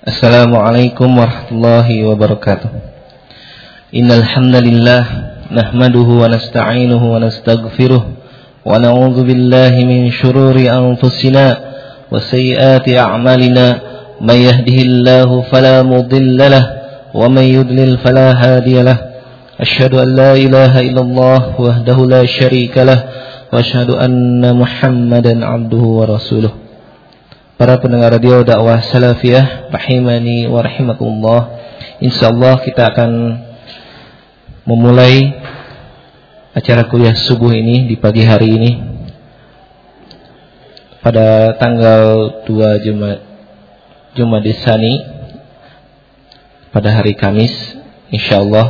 Assalamualaikum warahmatullahi wabarakatuh. Innal hamdalillah nahmaduhu wa nasta'inuhu wa nastaghfiruh wa na'udzu billahi min shururi anfusina wa sayyiati a'malina. May yahdihillahu fala mudilla lahu wa may yudlil fala hadiya lahu. Asyhadu an la ilaha illallah wahdahu la syarika lahu wa asyhadu anna Muhammadan 'abduhu wa rasuluh. Para pendengar radio dakwah salafiyah rahimani wa rahimakumullah, insyaallah kita akan memulai acara kuliah subuh ini di pagi hari ini pada tanggal 2 Jumadis Tsani pada hari Kamis, insyaallah,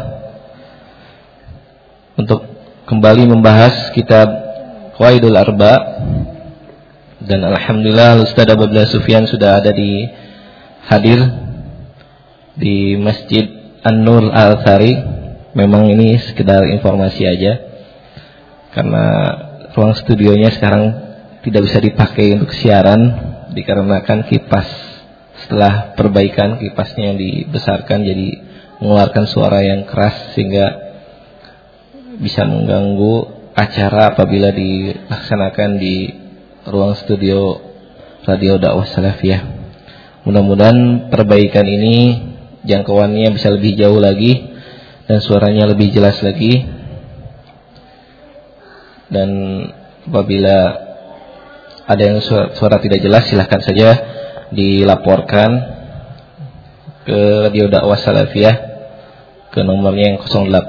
untuk kembali membahas kitab Qawaidul Arba'. Dan alhamdulillah Ustaz Abdullah Sufyan sudah ada hadir di Masjid An-Nur Al-Thari. Memang ini sekedar informasi aja, karena ruang studionya sekarang tidak bisa dipakai untuk siaran dikarenakan kipas, setelah perbaikan kipasnya yang dibesarkan jadi mengeluarkan suara yang keras sehingga bisa mengganggu acara apabila dilaksanakan di ruang studio radio dakwah salafiyah. Mudah-mudahan perbaikan ini jangkauannya bisa lebih jauh lagi dan suaranya lebih jelas lagi. Dan apabila ada yang suara tidak jelas, silahkan saja dilaporkan ke radio dakwah salafiyah ke nomornya yang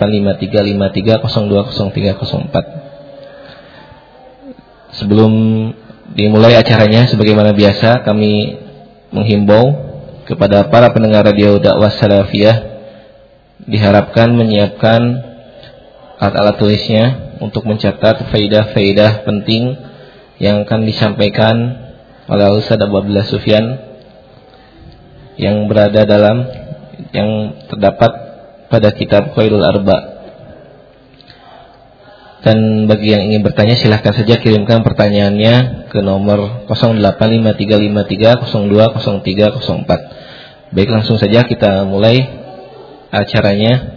085353020304. Sebelum dimulai acaranya, sebagaimana biasa kami menghimbau kepada para pendengar radio dakwah salafiyah diharapkan menyiapkan alat-alat tulisnya untuk mencatat faidah-faidah penting yang akan disampaikan oleh Ustaz Abdullah Sufyan yang terdapat pada kitab Qawaidul Arba'. Dan bagi yang ingin bertanya, silahkan saja kirimkan pertanyaannya ke nomor 085353020304. Baik, langsung saja kita mulai acaranya.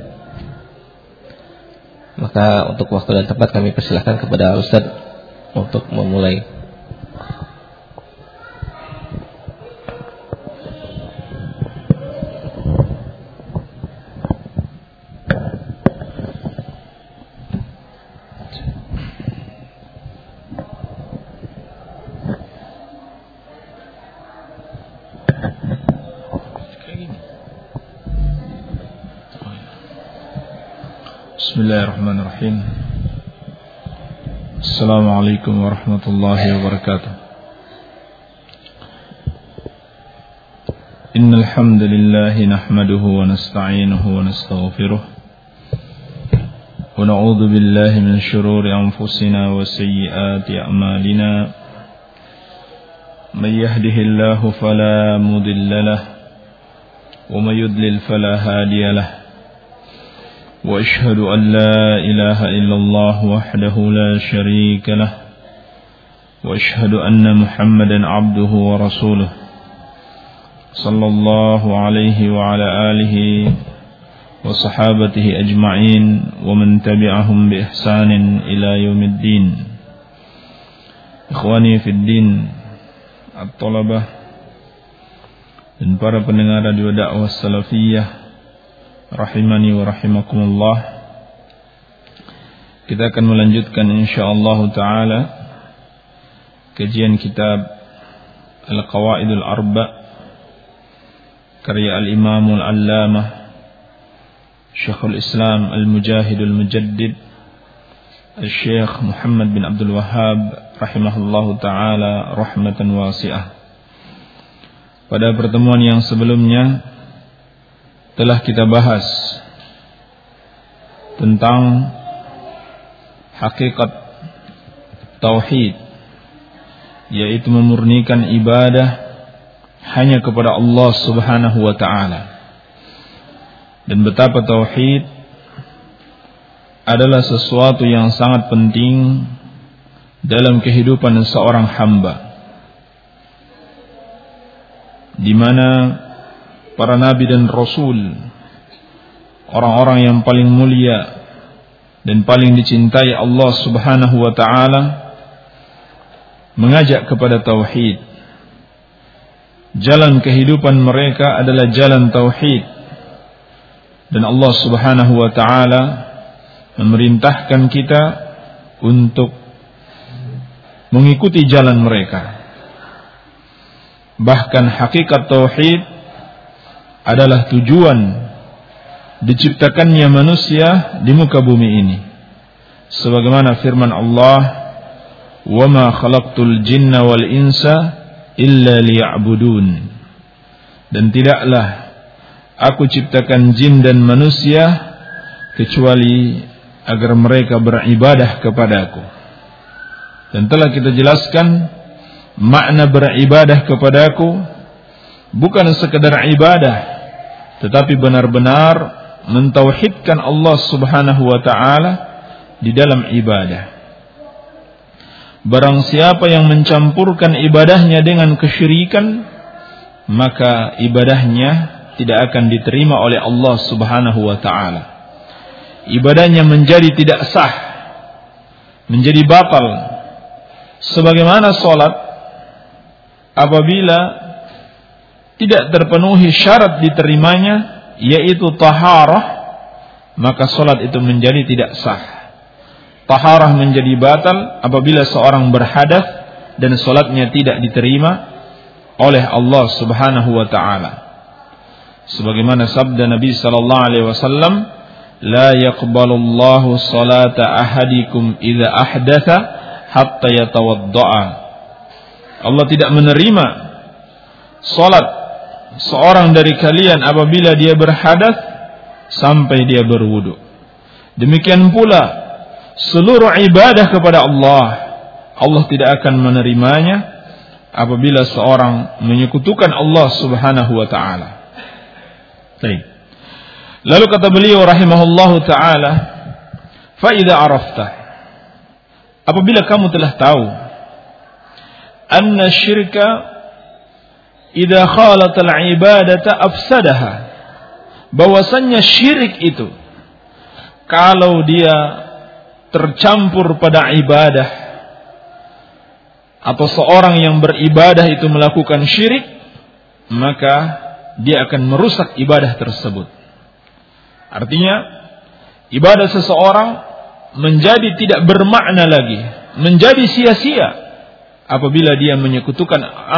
Maka untuk waktu dan tempat kami persilahkan kepada Ustaz untuk memulai. Bismillahirrahmanirrahim. Assalamualaikum warahmatullahi wabarakatuh. Innal hamdalillah nahmaduhu wa nasta'inuhu wa nastaghfiruh wa na'udzu billahi min shururi anfusina wa sayyiati a'malina. May yahdihillahu fala mudilla lahu wa may yudlil fala hadiya lahu. وأشهد أن لا إله إلا الله وحده لا شريك له وأشهد أن محمدا عبده ورسوله صلى الله عليه وعلى آله وصحابته أجمعين ومن تبعهم بإحسان إلى يوم الدين. إخواني في الدين الطلبة dan para pendengar radio dakwah salafiyah rahimani wa rahimakumullah, kita akan melanjutkan insyaallah taala kajian kitab Al-Qawaidul Arba' karya Al-Imam Al-Allamah Syekhul Islam Al-Mujahidul Mujaddid Al-Syekh Muhammad bin Abdul Wahhab rahimahullahu taala rahmatan wasi'ah. Pada pertemuan yang sebelumnya telah kita bahas tentang hakikat tauhid, yaitu memurnikan ibadah hanya kepada Allah Subhanahu wa taala, dan betapa tauhid adalah sesuatu yang sangat penting dalam kehidupan seorang hamba, di mana para nabi dan rasul, orang-orang yang paling mulia dan paling dicintai Allah Subhanahu wa taala, mengajak kepada tauhid. Jalan kehidupan mereka adalah jalan tauhid. Dan Allah Subhanahu wa taala memerintahkan kita untuk mengikuti jalan mereka. Bahkan hakikat tauhid adalah tujuan diciptakannya manusia di muka bumi ini. Sebagaimana firman Allah, "Wa ma khalaqtul jinna wal insa illa liya'budun." Dan tidaklah aku ciptakan jin dan manusia kecuali agar mereka beribadah kepadaku. Dan telah kita jelaskan makna beribadah kepadaku bukan sekedar ibadah, tetapi benar-benar mentauhidkan Allah Subhanahu wa taala di dalam ibadah. Barang siapa yang mencampurkan ibadahnya dengan kesyirikan, maka ibadahnya tidak akan diterima oleh Allah Subhanahu wa taala. Ibadahnya menjadi tidak sah, menjadi batal. Sebagaimana salat apabila tidak terpenuhi syarat diterimanya, yaitu taharah, maka salat itu menjadi tidak sah. Taharah menjadi batal apabila seorang berhadas dan salatnya tidak diterima oleh Allah Subhanahu wa taala. Sebagaimana sabda Nabi sallallahu alaihi wasallam, "La yaqbalu Allahu salata ahadikum idza ahdatha hatta yatawaddaa." Allah tidak menerima salat seorang dari kalian apabila dia berhadas sampai dia berwudu. Demikian pula seluruh ibadah kepada Allah, Allah tidak akan menerimanya apabila seorang menyekutukan Allah Subhanahu wa taala. Baik. Lalu kata beliau rahimahullahu taala, "Fa idza arafta," apabila kamu telah tahu, "anna syirka idza khalatal ibadata afsadaha," bahwasannya syirik itu kalau dia tercampur pada ibadah, atau seorang yang beribadah itu melakukan syirik, maka dia akan merusak ibadah tersebut. Artinya ibadah seseorang menjadi tidak bermakna lagi, menjadi sia-sia apabila dia menyekutukan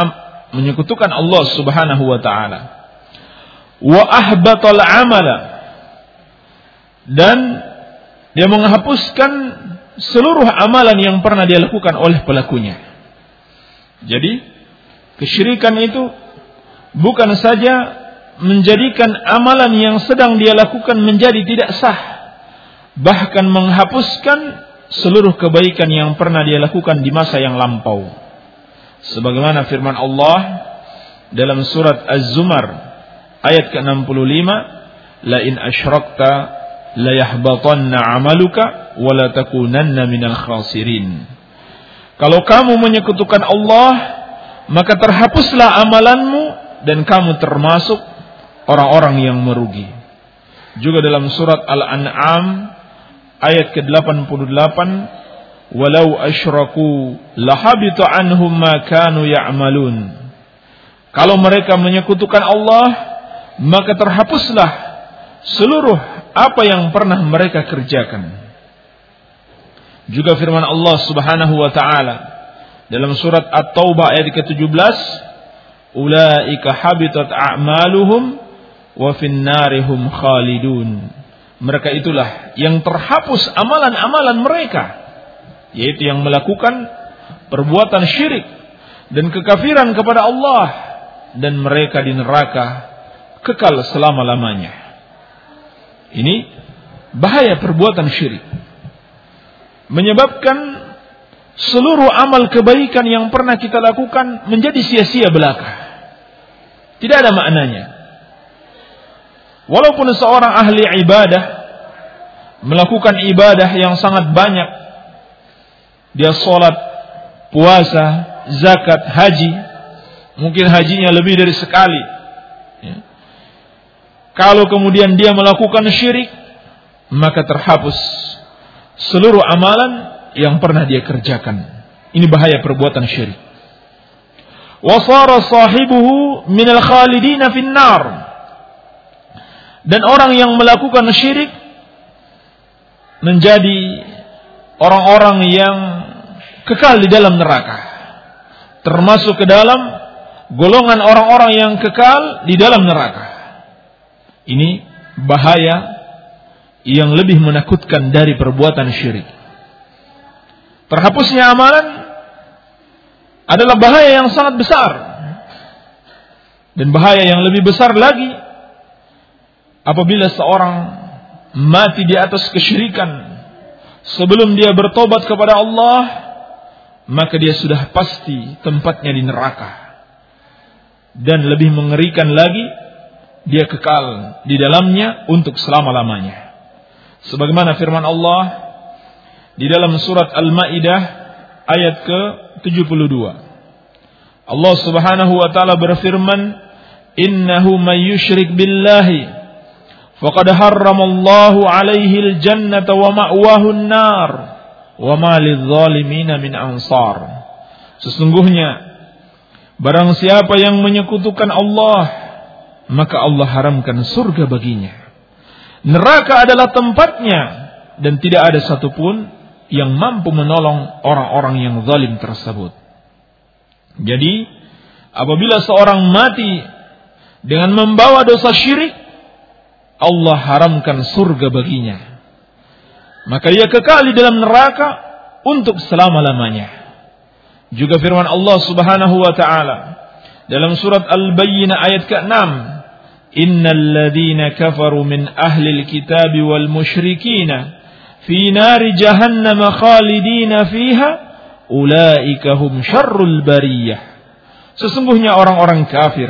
Allah Subhanahu wa taala. Wa ahbatal amala, dan dia menghapuskan seluruh amalan yang pernah dia lakukan oleh pelakunya. Jadi kesyirikan itu bukan saja menjadikan amalan yang sedang dia lakukan menjadi tidak sah, bahkan menghapuskan seluruh kebaikan yang pernah dia lakukan di masa yang lampau. Sebagaimana firman Allah dalam surat Az-Zumar ayat ke-65, "La in asyrakta la yahbatanna 'amaluka wa la takunanna minal khasirin." Kalau kamu menyekutukan Allah, maka terhapuslah amalanmu dan kamu termasuk orang-orang yang merugi. Juga dalam surat Al-An'am ayat ke-88, "Walau asyraku lahabita anhum ma kanu ya'malun." Kalau mereka menyekutukan Allah, maka terhapuslah seluruh apa yang pernah mereka kerjakan. Juga firman Allah Subhanahu wa taala dalam surat At-Taubah ayat ke-17, "Ulaika habitat a'maluhum wa finnarihum khalidun." Mereka itulah yang terhapus amalan-amalan mereka, yaitu yang melakukan perbuatan syirik dan kekafiran kepada Allah, dan mereka di neraka kekal selama-lamanya. Ini bahaya perbuatan syirik, menyebabkan seluruh amal kebaikan yang pernah kita lakukan menjadi sia-sia belaka, tidak ada maknanya. Walaupun seorang ahli ibadah melakukan ibadah yang sangat banyak, dia sholat, puasa, zakat, haji, mungkin hajinya lebih dari sekali, ya. Kalau kemudian dia melakukan syirik, maka terhapus seluruh amalan yang pernah dia kerjakan. Ini bahaya perbuatan syirik. Wa shara sahibuhu minal khalidina finnar. Dan orang yang melakukan syirik menjadi orang-orang yang kekal di dalam neraka, termasuk ke dalam golongan orang-orang yang kekal di dalam neraka. Ini bahaya yang lebih menakutkan dari perbuatan syirik. Terhapusnya amalan adalah bahaya yang sangat besar. Dan bahaya yang lebih besar lagi apabila seorang mati di atas kesyirikan sebelum dia bertobat kepada Allah, maka dia sudah pasti tempatnya di neraka. Dan lebih mengerikan lagi, dia kekal di dalamnya untuk selama-lamanya. Sebagaimana firman Allah di dalam surat Al-Maidah ayat ke-72. Allah Subhanahu wa taala berfirman, "Innahu may yusyrik billahi faqad harramallahu 'alaihi al-jannata wa ma'wahu an-nar wa ma lidh-dhalimin min ansar." Sesungguhnya barang siapa yang menyekutukan Allah, maka Allah haramkan surga baginya. Neraka adalah tempatnya dan tidak ada satupun yang mampu menolong orang-orang yang zalim tersebut. Jadi, apabila seorang mati dengan membawa dosa syirik, Allah haramkan surga baginya. Maka dia kekal di dalam neraka untuk selama-lamanya. Juga firman Allah Subhanahu wa taala dalam surat Al-Bayyinah ayat ke-6, "Innal ladzina kafaru min ahlil kitabi wal musyrikina fi nari jahannam khalidina fiha ulaika hum syarrul bariyah." Sesungguhnya orang-orang kafir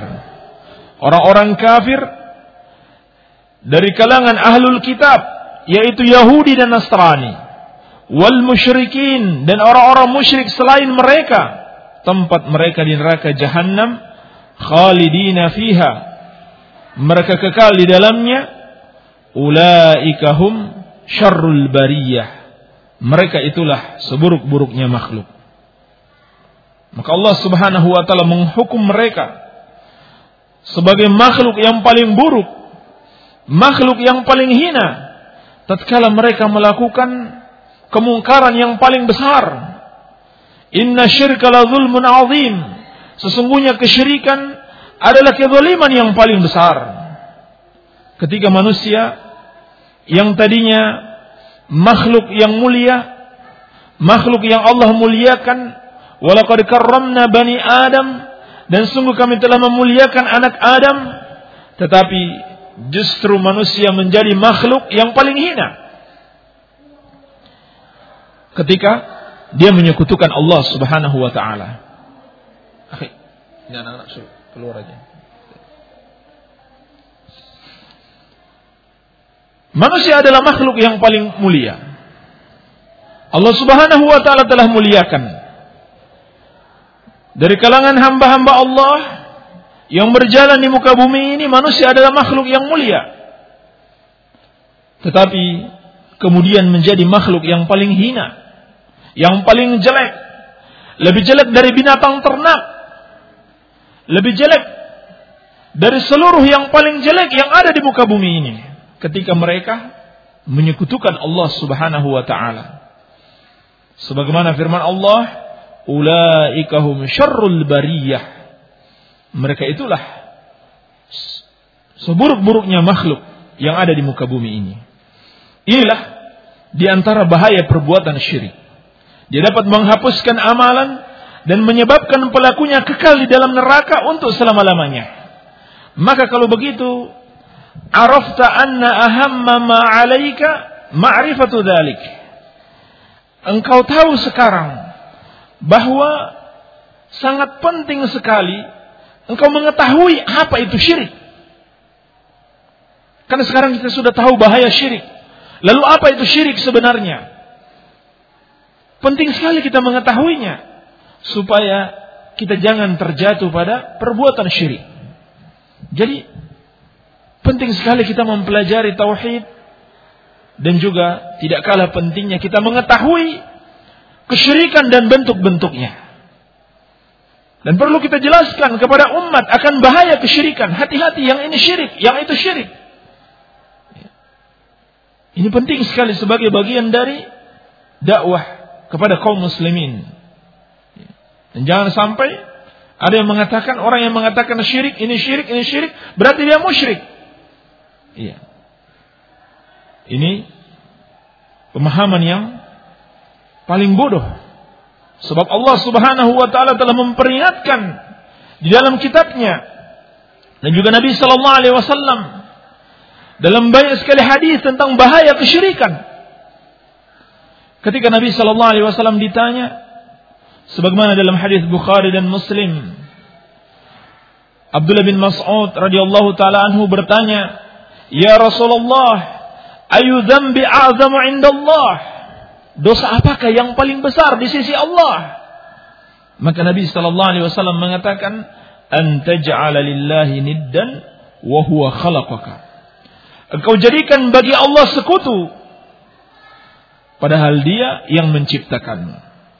dari kalangan ahlul kitab, yaitu Yahudi dan Nasrani, wal musyrikin, dan orang-orang musyrik selain mereka, tempat mereka di neraka jahannam, khalidina fiha, mereka kekal di dalamnya, ulaika hum syarrul bariyah, mereka itulah seburuk-buruknya makhluk. Maka Allah Subhanahu wa taala menghukum mereka sebagai makhluk yang paling buruk, makhluk yang paling hina, tatkala mereka melakukan kemungkaran yang paling besar. Inna syirka la zulmun azim. Sesungguhnya kesyirikan adalah kezaliman yang paling besar. Ketika manusia yang tadinya makhluk yang mulia, makhluk yang Allah muliakan, walaqad karramna bani Adam, dan sungguh kami telah memuliakan anak Adam, tetapi justru manusia menjadi makhluk yang paling hina ketika dia menyekutukan Allah Subhanahu wa taala. Ini anak-anak suruh keluar aja. Manusia adalah makhluk yang paling mulia. Allah Subhanahu wa taala telah muliakan. Dari kalangan hamba-hamba Allah yang berjalan di muka bumi ini, manusia adalah makhluk yang mulia. Tetapi kemudian menjadi makhluk yang paling hina, yang paling jelek, lebih jelek dari binatang ternak, lebih jelek dari seluruh yang paling jelek yang ada di muka bumi ini, ketika mereka menyekutukan Allah Subhanahu wa taala. Sebagaimana firman Allah, ulaika hum syarrul bariyah, mereka itulah seburuk-buruknya makhluk yang ada di muka bumi ini. Inilah di antara bahaya perbuatan syirik. Dia dapat menghapuskan amalan dan menyebabkan pelakunya kekal di dalam neraka untuk selama-lamanya. Maka kalau begitu, arafta anna ahamma ma 'alaika ma'rifatu dzalik. Engkau tahu sekarang bahwa sangat penting sekali engkau mengetahui apa itu syirik. Karena sekarang kita sudah tahu bahaya syirik. Lalu apa itu syirik sebenarnya? Penting sekali kita mengetahuinya supaya kita jangan terjatuh pada perbuatan syirik. Jadi penting sekali kita mempelajari tauhid, dan juga tidak kalah pentingnya kita mengetahui kesyirikan dan bentuk-bentuknya. Dan perlu kita jelaskan kepada umat akan bahaya kesyirikan. Hati-hati, yang ini syirik, yang itu syirik. Ini penting sekali sebagai bagian dari dakwah kepada kaum muslimin. Dan jangan sampai ada yang mengatakan, orang yang mengatakan syirik, ini syirik, ini syirik, berarti dia musyrik. Iya. Ini pemahaman yang paling bodoh. Sebab Allah Subhanahu wa taala telah memperingatkan di dalam kitabnya, dan juga Nabi sallallahu alaihi wasallam dalam banyak sekali hadis tentang bahaya kesyirikan. Ketika Nabi sallallahu alaihi wasallam ditanya, sebagaimana dalam hadis Bukhari dan Muslim, Abdullah bin Mas'ud radhiyallahu taala anhu bertanya, "Ya Rasulullah, ayu dzambi a'zamu 'indallah?" Dosa apakah yang paling besar di sisi Allah? Maka Nabi sallallahu alaihi wasallam mengatakan, "An taj'ala lillahi niddan wa huwa khalaqaka." Engkau jadikan bagi Allah sekutu padahal Dia yang menciptakanmu.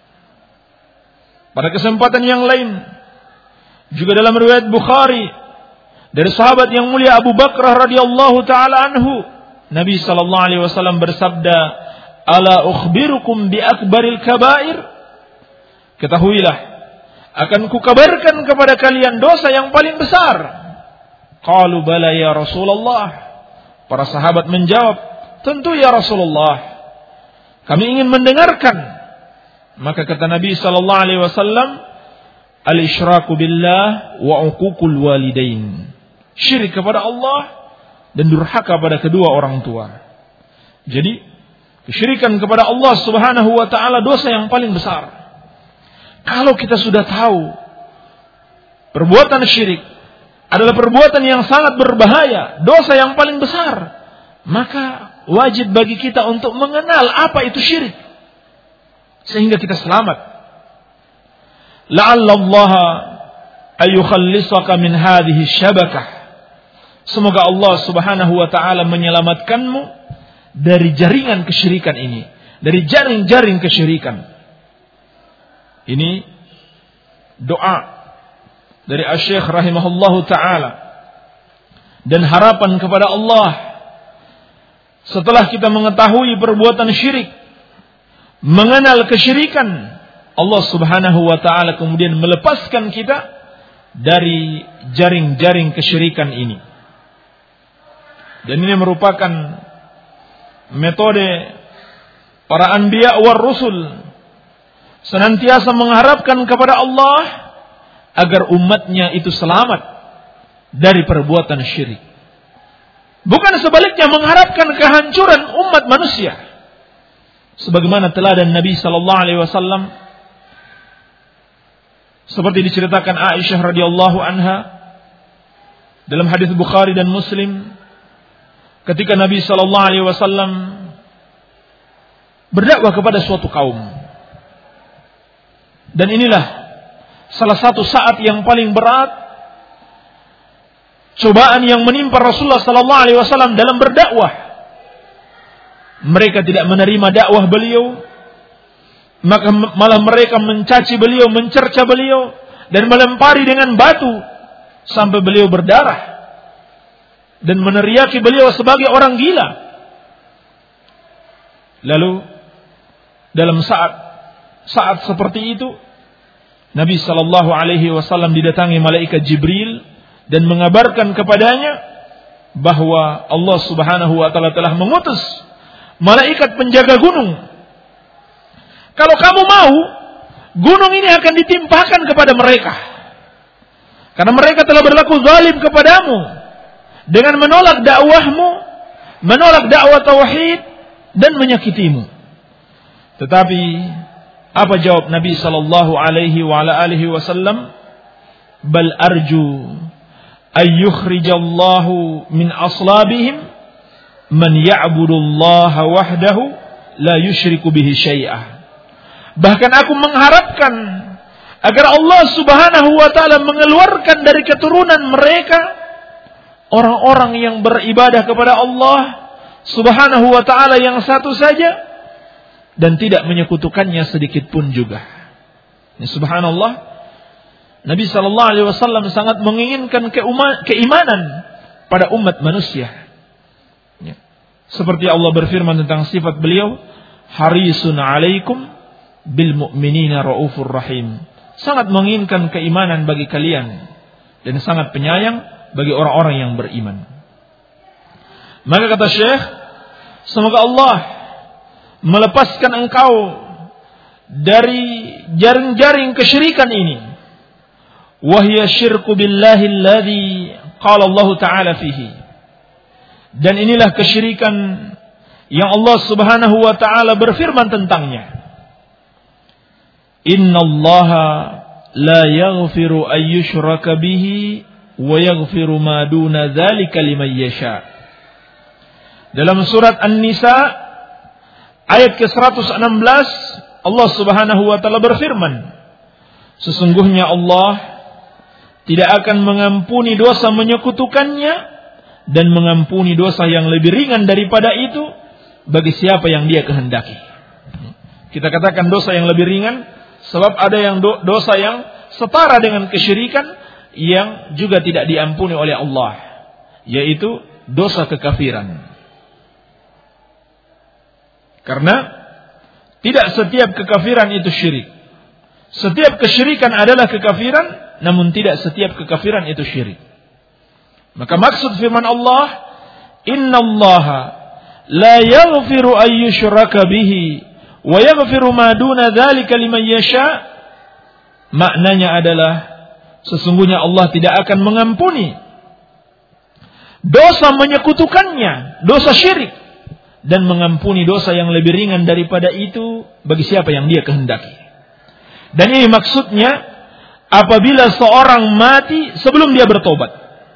Pada kesempatan yang lain juga dalam riwayat Bukhari dari sahabat yang mulia Abu Bakrah radhiyallahu taala anhu, Nabi sallallahu alaihi wasallam bersabda, "Ala ukhbirukum bi akbaril kabair?" Ketahuilah, akan kukabarkan kepada kalian dosa yang paling besar. Qalu bala ya Rasulullah. Para sahabat menjawab, tentu ya Rasulullah, kami ingin mendengarkan. Maka kata Nabi sallallahu alaihi wasallam, al-isyraku billah wa uququl walidain. Syirik kepada Allah dan durhaka pada kedua orang tua. Jadi kesyirikan kepada Allah Subhanahu wa taala dosa yang paling besar. Kalau kita sudah tahu perbuatan syirik adalah perbuatan yang sangat berbahaya, dosa yang paling besar, maka wajib bagi kita untuk mengenal apa itu syirik sehingga kita selamat. La'allallaha ayyukhallisaka min hadhihi syabakah. Semoga Allah Subhanahu wa taala menyelamatkanmu dari jaringan kesyirikan ini, dari jaring-jaring kesyirikan. Ini doa dari Asy-Syaikh rahimahullahu taala, dan harapan kepada Allah setelah kita mengetahui perbuatan syirik, mengenal kesyirikan, Allah Subhanahu wa taala kemudian melepaskan kita dari jaring-jaring kesyirikan ini. Dan ini merupakan metode para anbiya war rusul, senantiasa mengharapkan kepada Allah agar umatnya itu selamat dari perbuatan syirik. Bukan sebaliknya mengharapkan kehancuran umat manusia. Sebagaimana teladan Nabi sallallahu alaihi wasallam seperti diceritakan Aisyah radhiyallahu anha dalam hadis Bukhari dan Muslim, ketika Nabi sallallahu alaihi wasallam berdakwah kepada suatu kaum. Dan inilah salah satu saat yang paling berat, cobaan yang menimpa Rasulullah sallallahu alaihi wasallam dalam berdakwah. Mereka tidak menerima dakwah beliau, maka malah mereka mencaci beliau, mencerca beliau, dan melempari dengan batu sampai beliau berdarah, dan meneriaki beliau sebagai orang gila. Lalu dalam saat seperti itu, Nabi sallallahu alaihi wasallam didatangi malaikat Jibril dan mengabarkan kepadanya bahwa Allah Subhanahu wa taala telah mengutus malaikat penjaga gunung. Kalau kamu mau, gunung ini akan ditimpakan kepada mereka. Karena mereka telah berlaku zalim kepadamu dengan menolak dakwahmu, menolak dakwah tauhid dan menyakitimu. Tetapi apa jawab Nabi sallallahu alaihi wa ala alihi wasallam? Bal arju ay yukhrijallahu min aslabihim man ya'budullaha wahdahu la yusyriku bihi syai'ah. Bahkan aku mengharapkan agar Allah Subhanahu wa taala mengeluarkan dari keturunan mereka orang-orang yang beribadah kepada Allah Subhanahu wa ta'ala yang satu saja dan tidak menyekutukannya sedikit pun juga. Ini subhanallah, Nabi sallallahu alaihi wasallam sangat menginginkan keimanan pada umat manusia. Ya. Seperti Allah berfirman tentang sifat beliau, harisun alaikum bil mu'minina raufur rahim. Sangat menginginkan keimanan bagi kalian dan sangat penyayang bagi orang-orang yang beriman. Maka kata Syekh, semoga Allah melepaskan engkau dari jaring-jaring kesyirikan ini. Wahya syirku billahi alladhi qala Allah Ta'ala fihi. Dan inilah kesyirikan yang Allah Subhanahu wa Ta'ala berfirman tentangnya. Inna Allah la yaghfiru ayyushraka bihi wa yaghfiru ma duna dzalika liman yasha. Dalam surat An-Nisa ayat ke-116 Allah Subhanahu wa Ta'ala berfirman, sesungguhnya Allah tidak akan mengampuni dosa menyekutukannya dan mengampuni dosa yang lebih ringan daripada itu bagi siapa yang Dia kehendaki. Kita katakan dosa yang lebih ringan sebab ada yang dosa yang setara dengan kesyirikan yang juga tidak diampuni oleh Allah, yaitu dosa kekafiran. Karena tidak setiap kekafiran itu syirik. Setiap kesyirikan adalah kekafiran, namun tidak setiap kekafiran itu syirik. Maka maksud firman Allah, innallaha la yaghfiru ayyushraka bihi wa yaghfiru ma duna dzalika liman yasha. Maknanya adalah sesungguhnya Allah tidak akan mengampuni dosa menyekutukannya, dosa syirik, dan mengampuni dosa yang lebih ringan daripada itu bagi siapa yang Dia kehendaki. Dan ini maksudnya apabila seorang mati sebelum dia bertobat.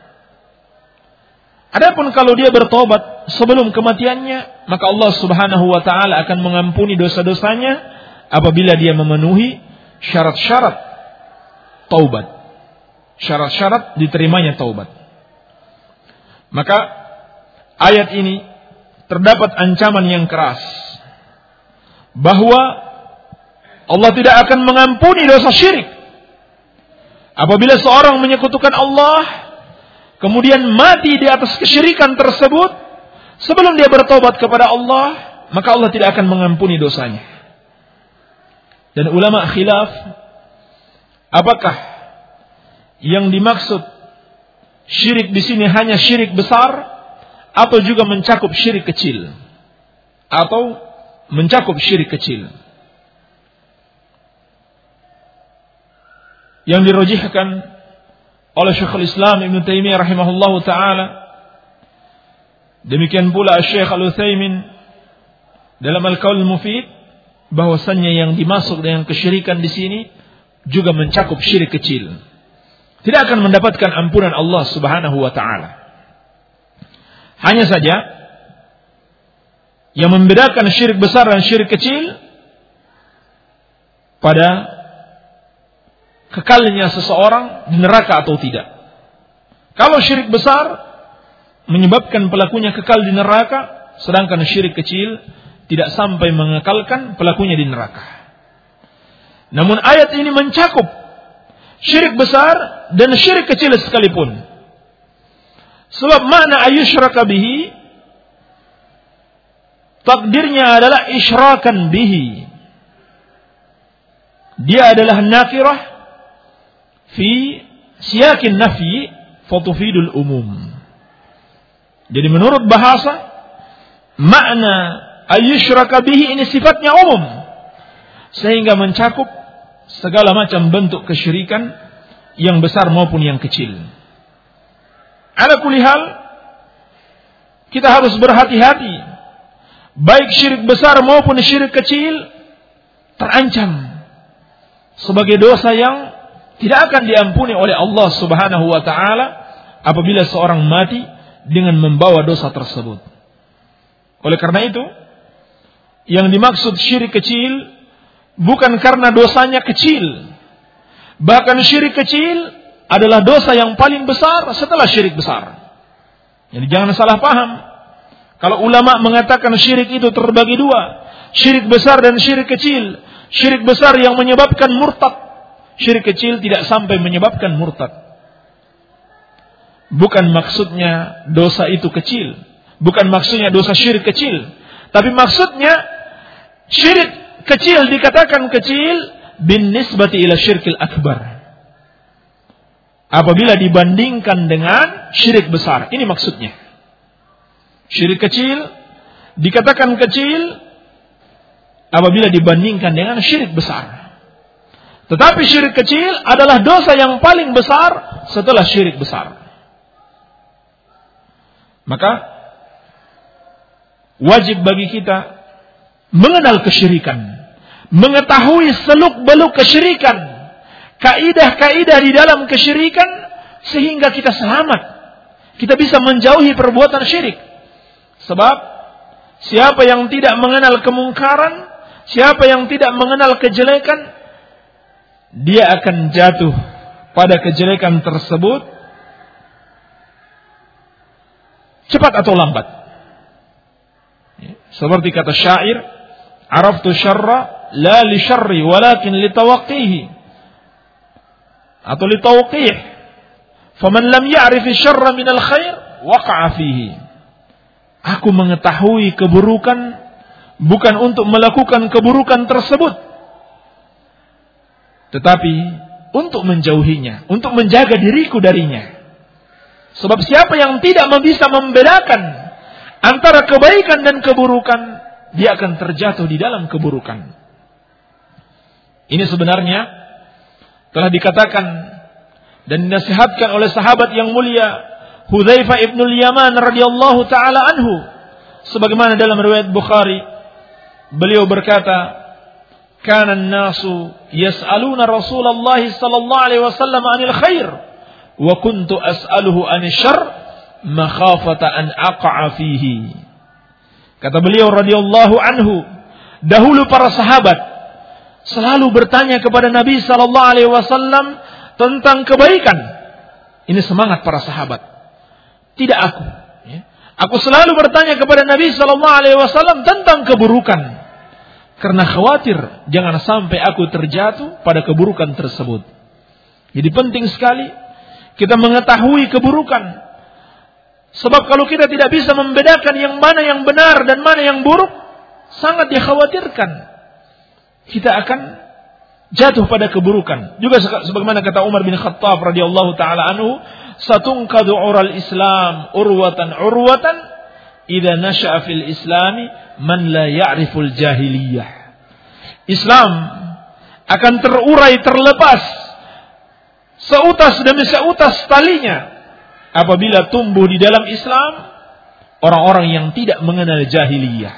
Adapun kalau dia bertobat sebelum kematiannya, maka Allah Subhanahu wa Ta'ala akan mengampuni dosa-dosanya apabila dia memenuhi syarat-syarat taubat. Syarat-syarat diterimanya taubat. Maka ayat ini terdapat ancaman yang keras bahwa Allah tidak akan mengampuni dosa syirik. Apabila seorang menyekutukan Allah, kemudian mati di atas kesyirikan tersebut, sebelum dia bertobat kepada Allah, maka Allah tidak akan mengampuni dosanya. Dan ulama khilaf, apakah yang dimaksud syirik di sini hanya syirik besar, atau juga mencakup syirik kecil, atau mencakup syirik kecil. Yang dirajihkan oleh Syekhul Islam Ibn Taimiyah rahimahullahu ta'ala, demikian pula Syekh Al-Utsaimin dalam Al-Qaul Mufid, bahwasannya yang dimaksud dengan kesyirikan di sini juga mencakup syirik kecil, tidak akan mendapatkan ampunan Allah Subhanahu wa ta'ala. Hanya saja yang membedakan syirik besar dan syirik kecil pada kekalnya seseorang di neraka atau tidak. Kalau syirik besar menyebabkan pelakunya kekal di neraka, sedangkan syirik kecil tidak sampai mengekalkan pelakunya di neraka. Namun ayat ini mencakup syirik besar dan syirik kecil sekalipun. Sebab makna ayyushraka bihi, takdirnya adalah isyrakan bihi. Dia adalah nakirah fi siyakin nafi fatufidul umum. Jadi menurut bahasa, makna ayyushraka bihi ini sifatnya umum, sehingga mencakup segala macam bentuk kesyirikan yang besar maupun yang kecil. Ala kulli hal, kita harus berhati-hati, baik syirik besar maupun syirik kecil terancam sebagai dosa yang tidak akan diampuni oleh Allah Subhanahu wa ta'ala apabila seorang mati dengan membawa dosa tersebut. Oleh karena itu, yang dimaksud syirik kecil bukan karena dosanya kecil. Bahkan syirik kecil adalah dosa yang paling besar setelah syirik besar. Jadi jangan salah paham. Kalau ulama mengatakan syirik itu terbagi dua, syirik besar dan syirik kecil. Syirik besar yang menyebabkan murtad, syirik kecil tidak sampai menyebabkan murtad. Bukan maksudnya dosa itu kecil, bukan maksudnya dosa syirik kecil, tapi maksudnya syirik kecil dikatakan kecil bin nisbati ila syirkil akbar, apabila dibandingkan dengan syirik besar. Ini maksudnya. Syirik kecil dikatakan kecil apabila dibandingkan dengan syirik besar. Tetapi syirik kecil adalah dosa yang paling besar setelah syirik besar. Maka wajib bagi kita mengenal kesyirikan, mengetahui seluk-beluk kesyirikan, kaidah-kaidah di dalam kesyirikan, sehingga kita selamat. Kita bisa menjauhi perbuatan syirik. Sebab siapa yang tidak mengenal kemungkaran, siapa yang tidak mengenal kejelekan, dia akan jatuh pada kejelekan tersebut cepat atau lambat. Seperti kata syair, "Araftu syarra la li syarri walakin li tawaqqihi." Atau li tawqih. "Faman lam ya'rif syarra min al-khair waqa'a fihi." Aku mengetahui keburukan bukan untuk melakukan keburukan tersebut, tetapi untuk menjauhinya, untuk menjaga diriku darinya. Sebab siapa yang tidak bisa membedakan antara kebaikan dan keburukan, dia akan terjatuh di dalam keburukan. Ini sebenarnya telah dikatakan dan dinasihatkan oleh sahabat yang mulia Hudzaifah ibnul Yaman radhiyallahu taala anhu, sebagaimana dalam riwayat Bukhari, beliau berkata, "Kana an-nasu yas'aluna Rasulullah sallallahu alaihi wasallam 'anil khair, wa kuntu as'aluhu 'anil syarr makhafata an aqa'a fihi." Kata beliau radhiyallahu anhu, dahulu para sahabat selalu bertanya kepada Nabi sallallahu alaihi wasallam tentang kebaikan. Ini semangat para sahabat. Tidak aku. Aku selalu bertanya kepada Nabi sallallahu alaihi wasallam tentang keburukan, karena khawatir jangan sampai aku terjatuh pada keburukan tersebut. Jadi penting sekali kita mengetahui keburukan. Sebab kalau kita tidak bisa membedakan yang mana yang benar dan mana yang buruk, sangat dikhawatirkan kita akan jatuh pada keburukan. Juga sebagaimana kata Umar bin Khattab radhiyallahu taala anhu, "Satungkadu ural Islam urwatan idza nasha'a fil Islami man la ya'riful jahiliyah." Islam akan terurai, terlepas seutas demi seutas talinya apabila tumbuh di dalam Islam orang-orang yang tidak mengenal jahiliyah.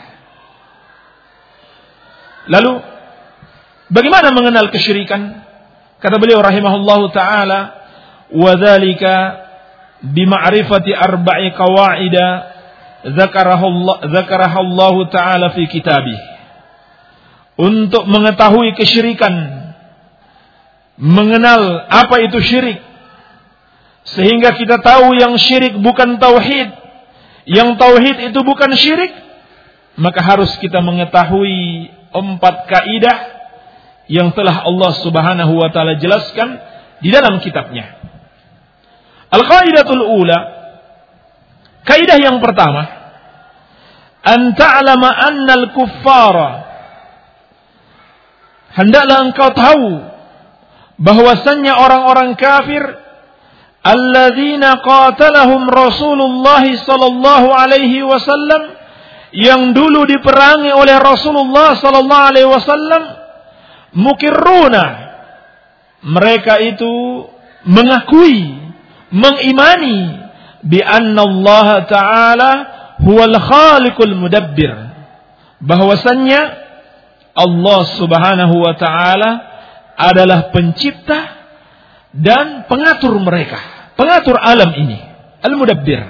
Lalu bagaimana mengenal kesyirikan? Kata beliau rahimahullahu taala, "Wa dzalika bi ma'rifati arba'i qawaida dzakarahallahu taala fi kitabih." Untuk mengetahui kesyirikan, mengenal apa itu syirik, sehingga kita tahu yang syirik bukan tauhid, yang tauhid itu bukan syirik, maka harus kita mengetahui 4 kaidah yang telah Allah Subhanahu wa taala jelaskan di dalam kitabnya. Al-qaidatul ula, kaidah yang pertama, an ta'lama anna al-kuffara, hendaklah engkau tahu bahwasannya orang-orang kafir alladzina qatalahum Rasulullah sallallahu alaihi wasallam, yang dulu diperangi oleh Rasulullah sallallahu alaihi wasallam, mukirruna, mereka itu mengakui, mengimani bi anna Allah taala huwal khaliqul mudabbir, bahwasannya Allah Subhanahu wa taala adalah pencipta dan pengatur mereka, pengatur alam ini, al-mudabbir.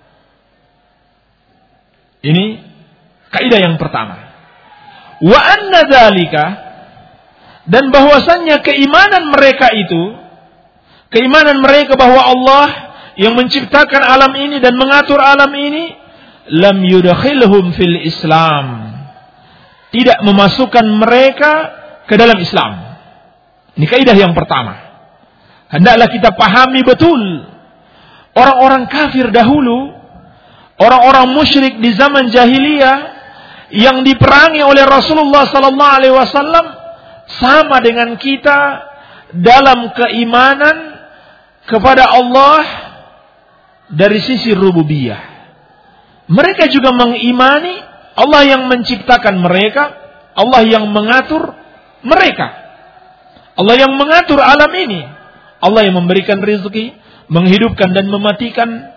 Ini kaidah yang pertama. Wa anna dzalika, dan bahwasannya keimanan mereka itu, keimanan mereka bahwa Allah yang menciptakan alam ini dan mengatur alam ini, lam yudkhilhum fil Islam, tidak memasukkan mereka ke dalam Islam. Ini kaidah yang pertama. Hendaklah kita pahami betul, orang-orang kafir dahulu, orang-orang musyrik di zaman jahiliyah yang diperangi oleh Rasulullah sallallahu alaihi wasallam sama dengan kita dalam keimanan kepada Allah dari sisi rububiyah. Mereka juga mengimani Allah yang menciptakan mereka, Allah yang mengatur mereka, Allah yang mengatur alam ini, Allah yang memberikan rezeki, menghidupkan dan mematikan.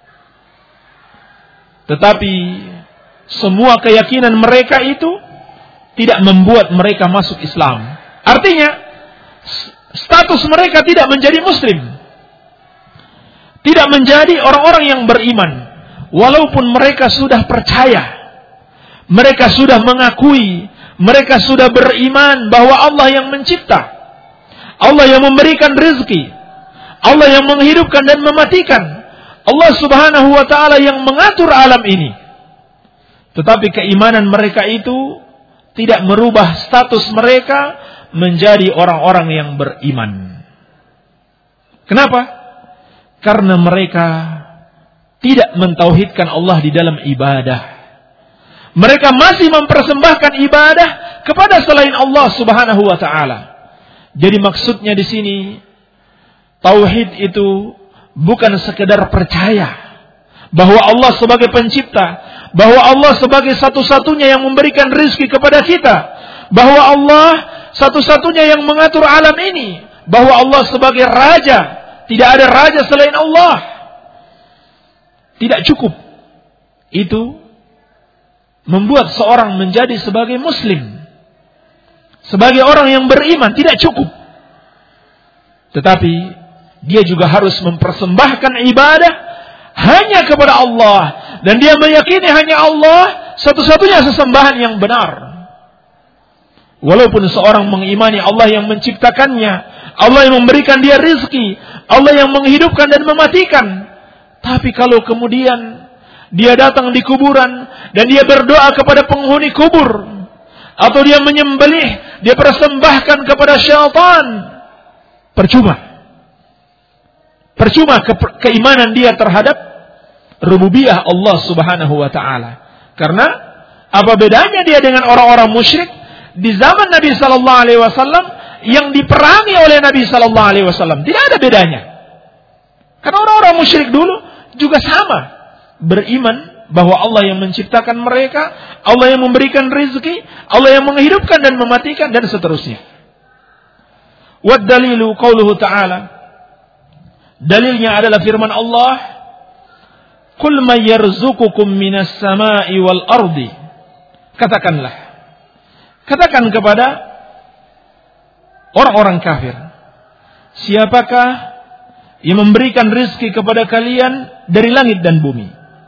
Tetapi semua keyakinan mereka itu tidak membuat mereka masuk Islam. Artinya status mereka tidak menjadi muslim, tidak menjadi orang-orang yang beriman. Walaupun mereka sudah percaya, mereka sudah mengakui, mereka sudah beriman bahwa Allah yang mencipta, Allah yang memberikan rezeki, Allah yang menghidupkan dan mematikan, Allah subhanahu wa ta'ala yang mengatur alam ini. Tetapi keimanan mereka itu tidak merubah status mereka menjadi orang-orang yang beriman. Kenapa? Karena mereka tidak mentauhidkan Allah di dalam ibadah. Mereka masih mempersembahkan ibadah kepada selain Allah subhanahu wa ta'ala. Jadi maksudnya di sini, tauhid itu bukan sekedar percaya bahwa Allah sebagai pencipta, bahwa Allah sebagai satu-satunya yang memberikan rezeki kepada kita, bahwa Allah satu-satunya yang mengatur alam ini, bahwa Allah sebagai raja, tidak ada raja selain Allah. Tidak cukup. Itu membuat seorang menjadi sebagai muslim, sebagai orang yang beriman, tidak cukup. Tetapi dia juga harus mempersembahkan ibadah hanya kepada Allah, dan dia meyakini hanya Allah satu-satunya sesembahan yang benar. Walaupun seorang mengimani Allah yang menciptakannya, Allah yang memberikan dia rezeki, Allah yang menghidupkan dan mematikan, tapi kalau kemudian dia datang di kuburan dan dia berdoa kepada penghuni kubur, atau dia menyembelih, dia persembahkan kepada syaitan, percuma keimanan dia terhadap rububiyah Allah subhanahu wa ta'ala. Karena apa bedanya dia dengan orang-orang musyrik di zaman Nabi sallallahu alaihi wasallam yang diperangi oleh Nabi sallallahu alaihi wasallam? Tidak ada bedanya. Karena orang-orang musyrik dulu juga sama, beriman bahwa Allah yang menciptakan mereka, Allah yang memberikan rezeki, Allah yang menghidupkan dan mematikan, dan seterusnya. Wad dalilu qauluhu ta'ala, dalilnya adalah firman Allah, Qul may yarzuqukum minas sama'i wal ardi. Katakan kepada orang-orang kafir, siapakah yang memberikan rezeki kepada kalian dari langit dan bumi?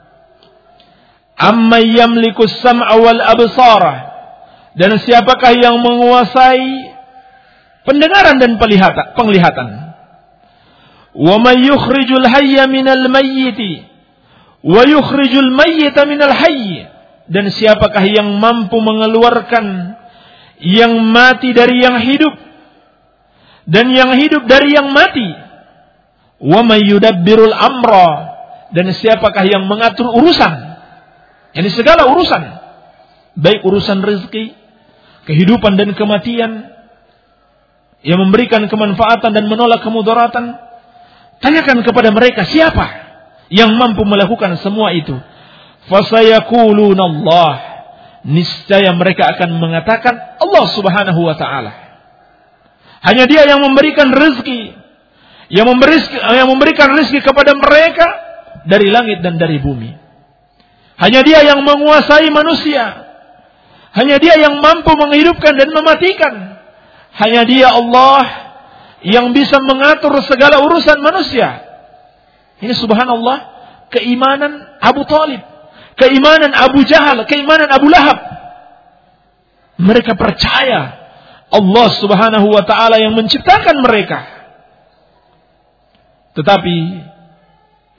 Amman yamlikus sam'a wal absara, dan siapakah yang menguasai pendengaran dan penglihatan? Wa may yukhrijul hayya minal mayyiti wa yukhrijul mayyita minal hayy, dan siapakah yang mampu mengeluarkan yang mati dari yang hidup dan yang hidup dari yang mati? Wa may yudabbirul amra, dan siapakah yang mengatur urusan, yakni segala urusan, baik urusan rezeki, kehidupan dan kematian, yang memberikan kemanfaatan dan menolak kemudaratan? Tanyakan kepada mereka, siapa yang mampu melakukan semua itu? Fasayaquluna Allah, niscaya mereka akan mengatakan Allah subhanahu wa ta'ala. Hanya dia yang memberikan rezeki, yang memberikan rezeki kepada mereka dari langit dan dari bumi. Hanya dia yang menguasai manusia, hanya dia yang mampu menghidupkan dan mematikan. Hanya dia Allah yang bisa mengatur segala urusan manusia. Ini subhanallah, keimanan Abu Talib, keimanan Abu Jahal, keimanan Abu Lahab. Mereka percaya Allah subhanahu wa ta'ala yang menciptakan mereka. Tetapi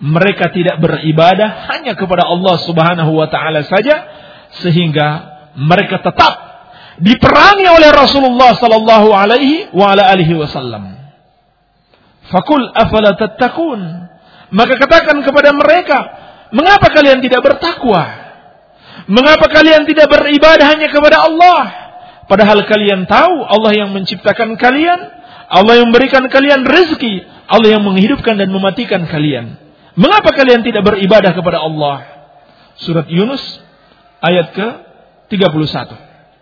mereka tidak beribadah hanya kepada Allah Subhanahu wa taala saja, sehingga mereka tetap diperangi oleh Rasulullah sallallahu alaihi wasallam. Fakul afala tattaqun, maka katakan kepada mereka, mengapa kalian tidak bertakwa? Mengapa kalian tidak beribadah hanya kepada Allah? Padahal kalian tahu Allah yang menciptakan kalian, Allah yang memberikan kalian rezeki, Allah yang menghidupkan dan mematikan kalian. Mengapa kalian tidak beribadah kepada Allah? Surat Yunus ayat ke-31.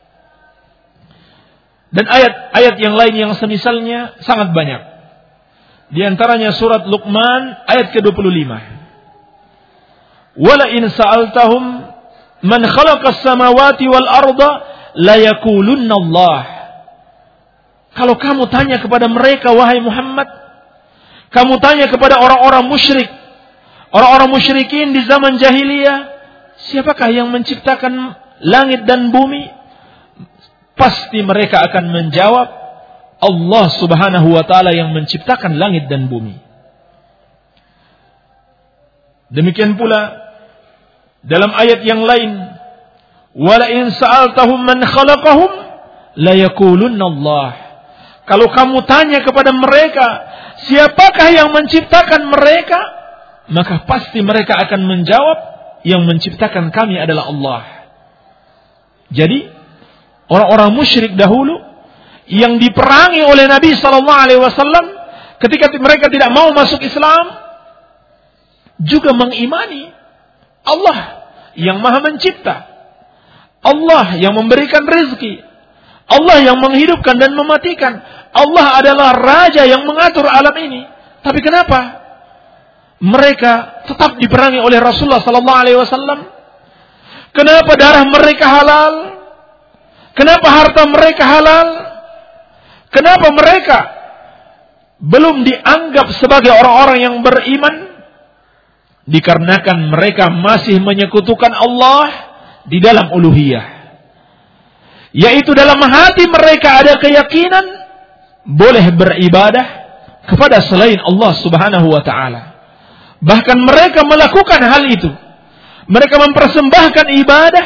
Dan ayat-ayat yang lain yang semisalnya sangat banyak. Di antaranya surat Luqman ayat ke-25. Wala in sa'altahum man khalaqas samawati wal arda la yaqulunna Allah. Kalau kamu tanya kepada mereka, wahai Muhammad, kamu tanya kepada orang-orang musyrik, orang-orang musyrikin di zaman jahiliyah, siapakah yang menciptakan langit dan bumi? Pasti mereka akan menjawab, Allah Subhanahu wa taala yang menciptakan langit dan bumi. Demikian pula dalam ayat yang lain, wala in sa'altahum man khalaqahum la yaqulunna Allah. Kalau kamu tanya kepada mereka, siapakah yang menciptakan mereka? Maka pasti mereka akan menjawab, yang menciptakan kami adalah Allah. Jadi, orang-orang musyrik dahulu yang diperangi oleh Nabi SAW ketika mereka tidak mau masuk Islam, juga mengimani Allah yang Maha Mencipta, Allah yang memberikan rezeki, Allah yang menghidupkan dan mematikan, Allah adalah Raja yang mengatur alam ini. Tapi kenapa mereka tetap diperangi oleh Rasulullah SAW? Kenapa darah mereka halal? Kenapa harta mereka halal? Kenapa mereka belum dianggap sebagai orang-orang yang beriman? Dikarenakan mereka masih menyekutukan Allah di dalam uluhiyah. Yaitu dalam hati mereka ada keyakinan boleh beribadah kepada selain Allah Subhanahu wa taala. Bahkan mereka melakukan hal itu. Mereka mempersembahkan ibadah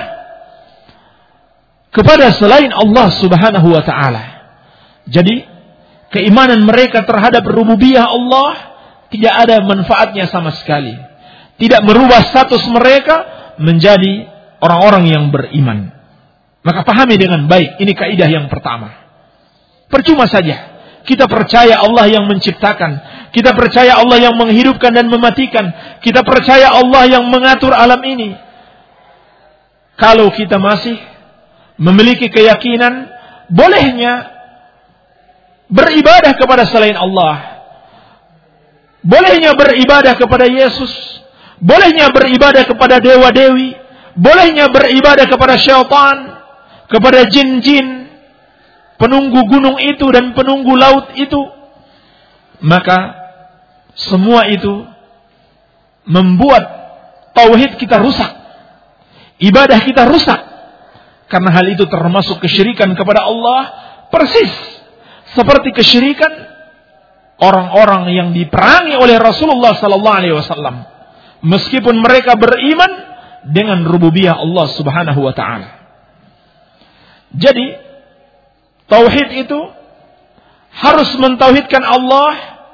kepada selain Allah Subhanahu wa taala. Jadi, keimanan mereka terhadap rububiyah Allah tidak ada manfaatnya sama sekali. Tidak merubah status mereka menjadi orang-orang yang beriman. Maka pahami dengan baik, ini kaidah yang pertama. Percuma saja kita percaya Allah yang menciptakan, kita percaya Allah yang menghidupkan dan mematikan, kita percaya Allah yang mengatur alam ini, kalau kita masih memiliki keyakinan bolehnya beribadah kepada selain Allah, bolehnya beribadah kepada Yesus, bolehnya beribadah kepada dewa-dewi, bolehnya beribadah kepada syaitan, kepada jin-jin, penunggu gunung itu dan penunggu laut itu. Maka semua itu membuat tauhid kita rusak, ibadah kita rusak, karena hal itu termasuk kesyirikan kepada Allah, persis seperti kesyirikan orang-orang yang diperangi oleh Rasulullah sallallahu alaihi wasallam, meskipun mereka beriman dengan rububiyah Allah Subhanahu wa taala. Jadi tauhid itu harus mentauhidkan Allah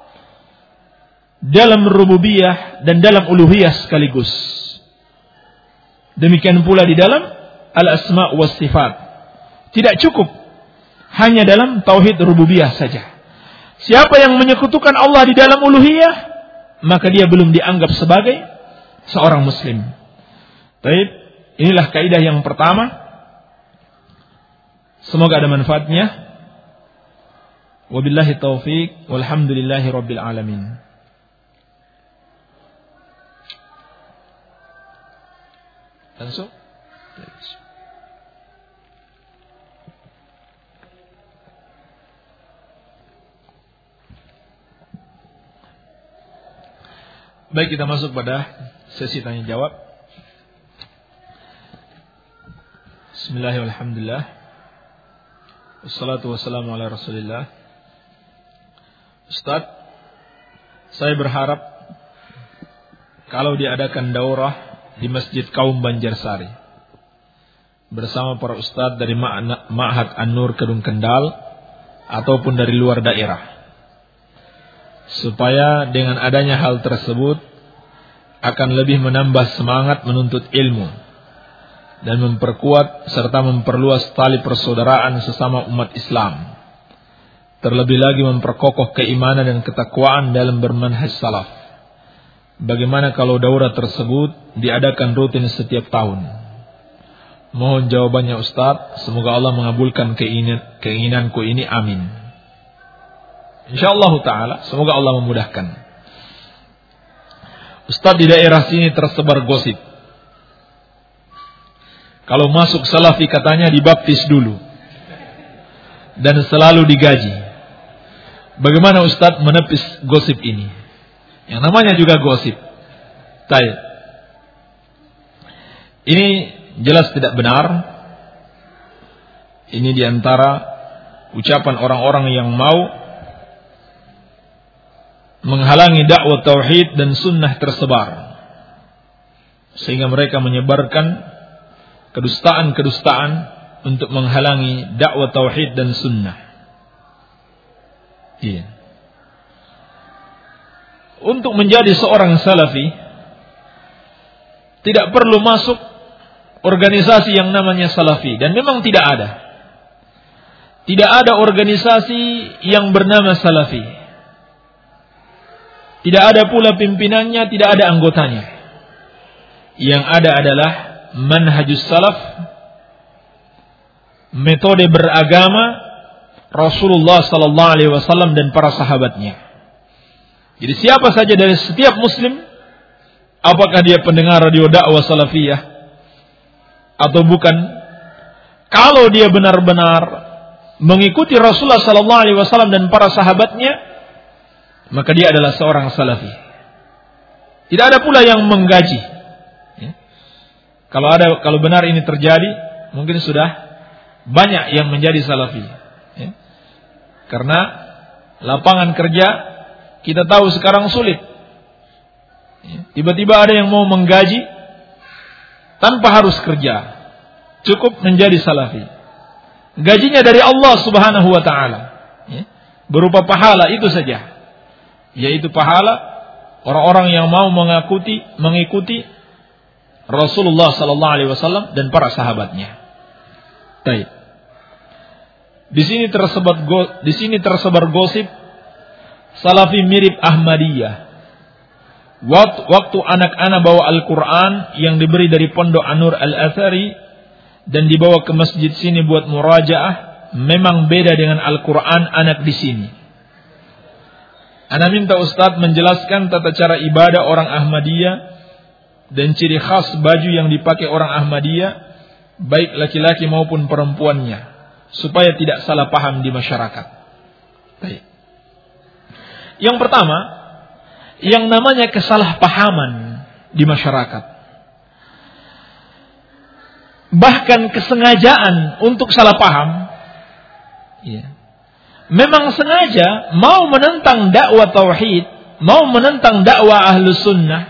dalam rububiyah dan dalam uluhiyah sekaligus. Demikian pula di dalam al-asma' was sifat. Tidak cukup hanya dalam tauhid rububiyah saja. Siapa yang menyekutukan Allah di dalam uluhiyah, maka dia belum dianggap sebagai seorang muslim. Baik, inilah kaidah yang pertama. Semoga ada manfaatnya. Wabillahi taufiq, walhamdulillahi rabbil alamin. Langsung? Baik, kita masuk pada sesi tanya jawab. Bismillahirrahmanirrahim. Wassalatu wassalamu ala Rasulillah. Ustaz, saya berharap kalau diadakan daurah di Masjid Kaum Banjarsari bersama para ustadz dari Ma'had An-Nur Kedung Kendal ataupun dari luar daerah, supaya dengan adanya hal tersebut akan lebih menambah semangat menuntut ilmu dan memperkuat serta memperluas tali persaudaraan sesama umat Islam, terlebih lagi memperkokoh keimanan dan ketakwaan dalam bermanhaj salaf. Bagaimana kalau daurah tersebut diadakan rutin setiap tahun? Mohon jawabannya Ustaz. Semoga Allah mengabulkan keinginanku ini. Amin. InsyaAllah ta'ala. Semoga Allah memudahkan. Ustaz, di daerah sini tersebar gosip. Kalau masuk salafi katanya dibaptis dulu. Dan selalu digaji. Bagaimana Ustaz menepis gosip ini? Yang namanya juga gosip. Taib. Ini jelas tidak benar. Ini diantara ucapan orang-orang yang mau menghalangi dakwah tauhid dan sunnah tersebar, sehingga mereka menyebarkan kedustaan-kedustaan untuk menghalangi dakwah tauhid dan sunnah. Iya. Untuk menjadi seorang salafi tidak perlu masuk organisasi yang namanya salafi, dan memang tidak ada. Tidak ada organisasi yang bernama salafi. Tidak ada pula pimpinannya, tidak ada anggotanya. Yang ada adalah manhajus salaf, metode beragama Rasulullah sallallahu alaihi wasallam dan para sahabatnya. Jadi siapa saja dari setiap muslim, apakah dia pendengar radio dakwah salafiyah atau bukan, kalau dia benar-benar mengikuti Rasulullah sallallahu alaihi wasallam dan para sahabatnya, maka dia adalah seorang salafi. Tidak ada pula yang menggaji. Kalau benar ini terjadi, mungkin sudah banyak yang menjadi salafi. Karena lapangan kerja kita tahu sekarang sulit. Tiba-tiba ada yang mau menggaji tanpa harus kerja, cukup menjadi salafi. Gajinya dari Allah Subhanahu wa taala, berupa pahala itu saja, yaitu pahala orang-orang yang mau mengikuti Rasulullah sallallahu alaihi wasallam dan para sahabatnya. Baik. Di sini tersebar gosip salafi mirip Ahmadiyah. Waktu anak-anak bawa Al-Quran yang diberi dari Pondok An-Nur Al-Athari dan dibawa ke masjid sini buat murajaah, memang beda dengan Al-Quran anak di sini. Ana minta Ustaz menjelaskan tata cara ibadah orang Ahmadiyah dan ciri khas baju yang dipakai orang Ahmadiyah, baik laki-laki maupun perempuannya, supaya tidak salah paham di masyarakat. Baik. Yang pertama, yang namanya kesalahpahaman di masyarakat, bahkan kesengajaan untuk salah paham, memang sengaja mau menentang dakwah tauhid, mau menentang dakwah ahlus sunnah,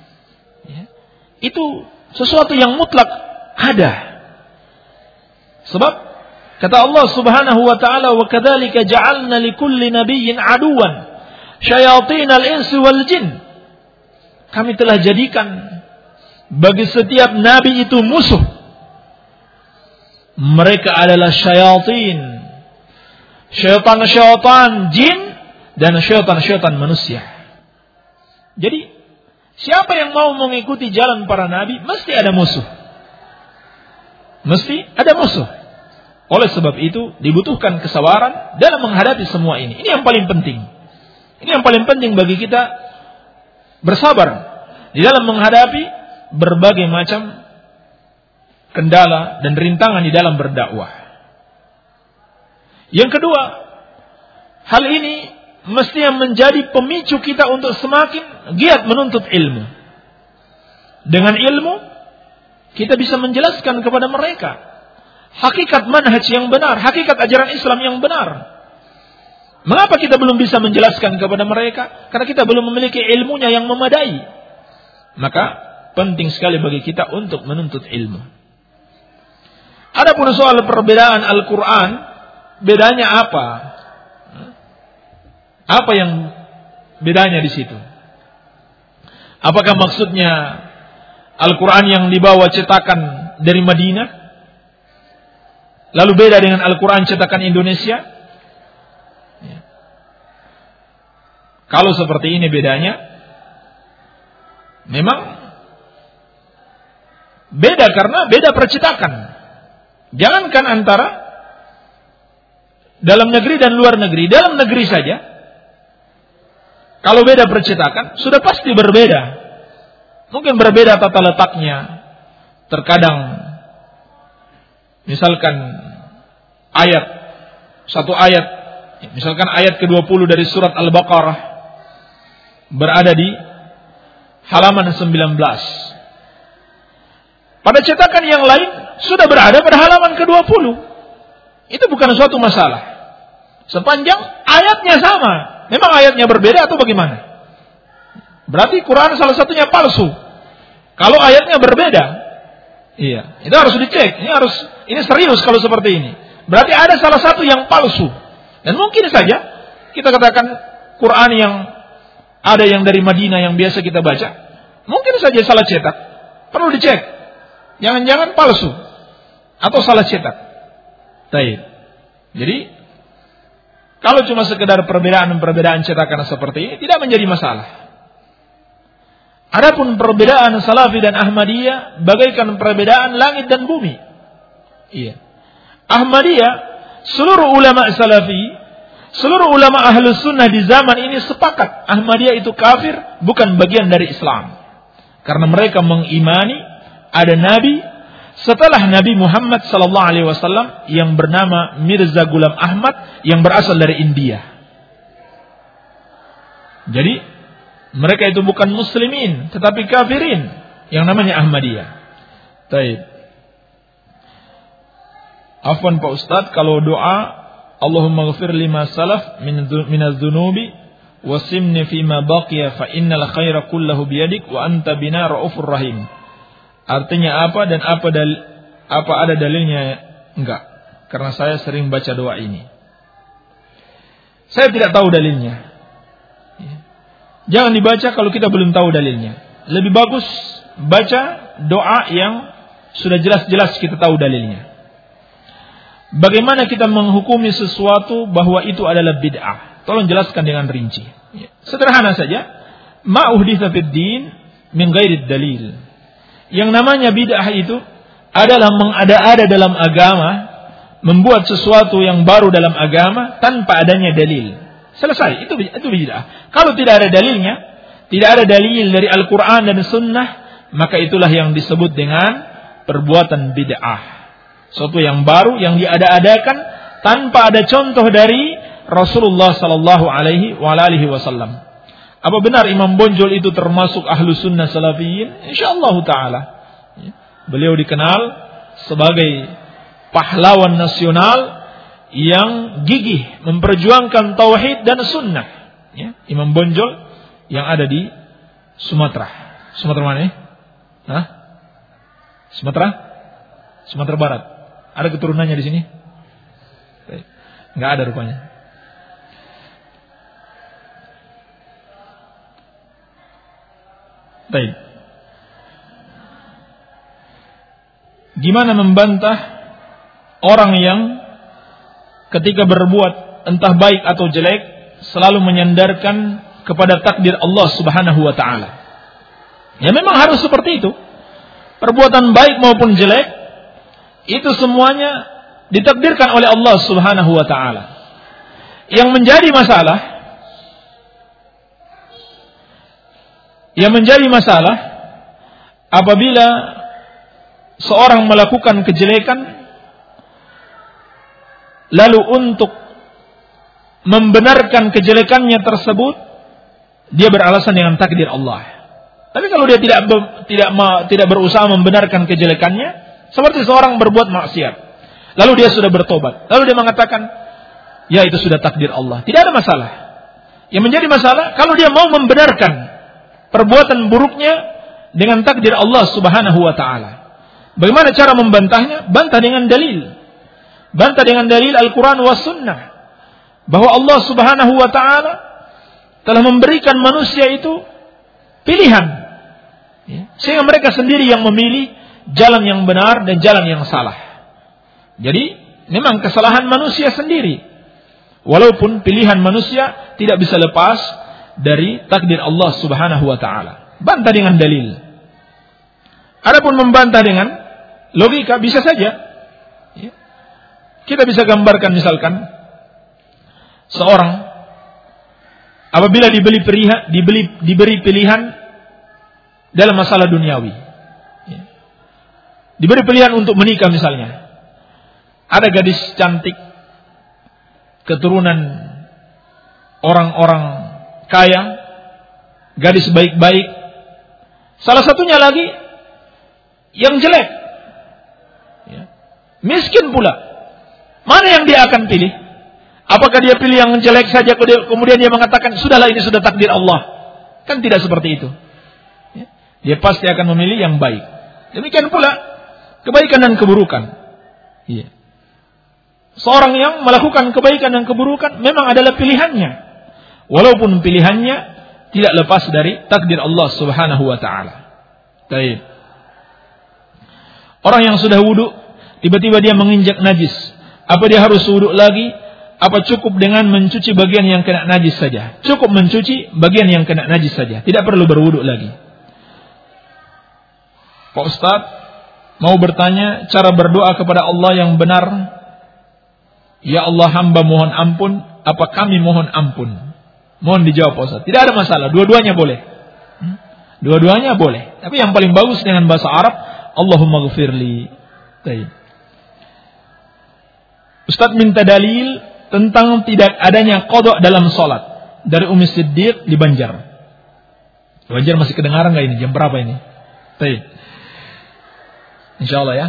itu sesuatu yang mutlak ada. Sebab kata Allah Subhanahu wa taala, wa kadzalika ja'alna likulli nabiyyin aduwan syayatinal insi wal jin. Kami telah jadikan bagi setiap nabi itu musuh. Mereka adalah syayatin, syaitan-syaitan jin dan syaitan-syaitan manusia. Jadi siapa yang mau mengikuti jalan para nabi mesti ada musuh. Mesti ada musuh. Oleh sebab itu dibutuhkan kesabaran dalam menghadapi semua ini. Ini yang paling penting. Ini yang paling penting bagi kita, bersabar di dalam menghadapi berbagai macam kendala dan rintangan di dalam berdakwah. Yang kedua, hal ini mestinya menjadi pemicu kita untuk semakin giat menuntut ilmu. Dengan ilmu, kita bisa menjelaskan kepada mereka hakikat manhaj yang benar, hakikat ajaran Islam yang benar. Mengapa kita belum bisa menjelaskan kepada mereka? Karena kita belum memiliki ilmunya yang memadai. Maka penting sekali bagi kita untuk menuntut ilmu. Adapun soal perbedaan Al-Quran, bedanya apa? Apa yang bedanya di situ? Apakah maksudnya Al-Quran yang dibawa cetakan dari Madinah, lalu beda dengan Al-Quran cetakan Indonesia? Kalau seperti ini bedanya, memang beda karena beda percetakan. Jangankan antara dalam negeri dan luar negeri, dalam negeri saja, kalau beda percetakan, sudah pasti berbeda. Mungkin berbeda tata letaknya. Terkadang, misalkan satu ayat, misalkan ayat ke-20 dari surat Al-Baqarah, berada di halaman 19. Pada cetakan yang lain, sudah berada pada halaman ke-20. Itu bukan suatu masalah. Sepanjang ayatnya sama. Memang ayatnya berbeda atau bagaimana? Berarti Quran salah satunya palsu. Kalau ayatnya berbeda, iya, itu harus dicek. Ini serius kalau seperti ini. Berarti ada salah satu yang palsu. Dan mungkin saja kita katakan Quran yang ada yang dari Madinah yang biasa kita baca, mungkin saja salah cetak. Perlu dicek. Jangan-jangan palsu atau salah cetak. Baik. Jadi kalau cuma sekedar perbedaan cetakan seperti ini tidak menjadi masalah. Adapun perbedaan Salafi dan Ahmadiyah bagaikan perbedaan langit dan bumi. Iya. Ahmadiyah, seluruh ulama Salafi, seluruh ulama Ahlus Sunnah di zaman ini sepakat Ahmadiyah itu kafir, bukan bagian dari Islam. Karena mereka mengimani ada nabi setelah Nabi Muhammad sallallahu alaihi wasallam yang bernama Mirza Ghulam Ahmad yang berasal dari India. Jadi mereka itu bukan muslimin tetapi kafirin yang namanya Ahmadiyah. Baik. Afwan Pak Ustadz, kalau doa Allahumma ghfir lima salaf minaz dzunubi wasimni fima baqiya fa innal khaira kullahu biyadik wa anta bina raufur rahim. Artinya apa dan apa ada dalilnya? Enggak. Karena saya sering baca doa ini. Saya tidak tahu dalilnya. Jangan dibaca kalau kita belum tahu dalilnya. Lebih bagus baca doa yang sudah jelas-jelas kita tahu dalilnya. Bagaimana kita menghukumi sesuatu bahwa itu adalah bid'ah? Tolong jelaskan dengan rinci. Sederhana saja. Ma uhditsa fid din min ghairi dalil. Yang namanya bid'ah itu adalah mengada-ada dalam agama, membuat sesuatu yang baru dalam agama tanpa adanya dalil. Selesai, itu bid'ah. Kalau tidak ada dalilnya, tidak ada dalil dari Al-Quran dan Sunnah, maka itulah yang disebut dengan perbuatan bid'ah. Suatu yang baru yang diada-adakan tanpa ada contoh dari Rasulullah sallallahu alaihi wasallam. Apa benar Imam Bonjol itu termasuk ahlu sunnah salafiyin? InsyaAllah ta'ala. Beliau dikenal sebagai pahlawan nasional yang gigih memperjuangkan tauhid dan sunnah. Imam Bonjol yang ada di Sumatera. Sumatera mana ya? Hah? Sumatera Barat. Ada keturunannya di sini? Enggak ada rupanya. Baik. Gimana membantah orang yang ketika berbuat entah baik atau jelek selalu menyandarkan kepada takdir Allah Subhanahu wa taala? Ya memang harus seperti itu. Perbuatan baik maupun jelek itu semuanya ditakdirkan oleh Allah Subhanahu wa taala. Yang menjadi masalah apabila seorang melakukan kejelekan lalu untuk membenarkan kejelekannya tersebut dia beralasan dengan takdir Allah. Tapi kalau dia tidak berusaha membenarkan kejelekannya, seperti seorang berbuat maksiat, lalu dia sudah bertobat, lalu dia mengatakan, ya itu sudah takdir Allah, tidak ada masalah. Yang menjadi masalah kalau dia mau membenarkan perbuatan buruknya dengan takdir Allah Subhanahu wa taala. Bagaimana cara membantahnya? Bantah dengan dalil. Bantah dengan dalil Al-Qur'an was sunnah. Bahwa Allah Subhanahu wa taala telah memberikan manusia itu pilihan. Sehingga mereka sendiri yang memilih jalan yang benar dan jalan yang salah. Jadi, memang kesalahan manusia sendiri. Walaupun pilihan manusia tidak bisa lepas dari takdir Allah Subhanahu wa taala. Bantah dengan dalil. Adapun membantah dengan logika bisa saja. Kita bisa gambarkan misalkan seorang apabila diberi pilihan dalam masalah duniawi. Diberi pilihan untuk menikah misalnya. Ada gadis cantik keturunan orang-orang kaya, gadis baik-baik. Salah satunya lagi yang jelek, miskin pula. Mana yang dia akan pilih? Apakah dia pilih yang jelek saja kemudian dia mengatakan sudahlah ini sudah takdir Allah? Kan tidak seperti itu. Dia pasti akan memilih yang baik. Demikian pula kebaikan dan keburukan. Seorang yang melakukan kebaikan dan keburukan memang adalah pilihannya. Walaupun pilihannya tidak lepas dari takdir Allah Subhanahu wa taala. Baik. Orang yang sudah wudu, tiba-tiba dia menginjak najis. Apa dia harus wudu lagi? Apa cukup dengan mencuci bagian yang kena najis saja? Cukup mencuci bagian yang kena najis saja. Tidak perlu berwudu lagi. Pak Ustaz mau bertanya cara berdoa kepada Allah yang benar. Ya Allah, hamba mohon ampun. Apa kami mohon ampun? Mohon dijawab Pak Ustaz. Tidak ada masalah. Dua-duanya boleh. Dua-duanya boleh. Tapi yang paling bagus dengan bahasa Arab, Allahumma ghfirli. Ustaz minta dalil tentang tidak adanya qada dalam salat dari Ummi Siddiq di Banjar. Banjar masih kedengaran enggak ini? Jam berapa ini? Baik. Insyaallah ya.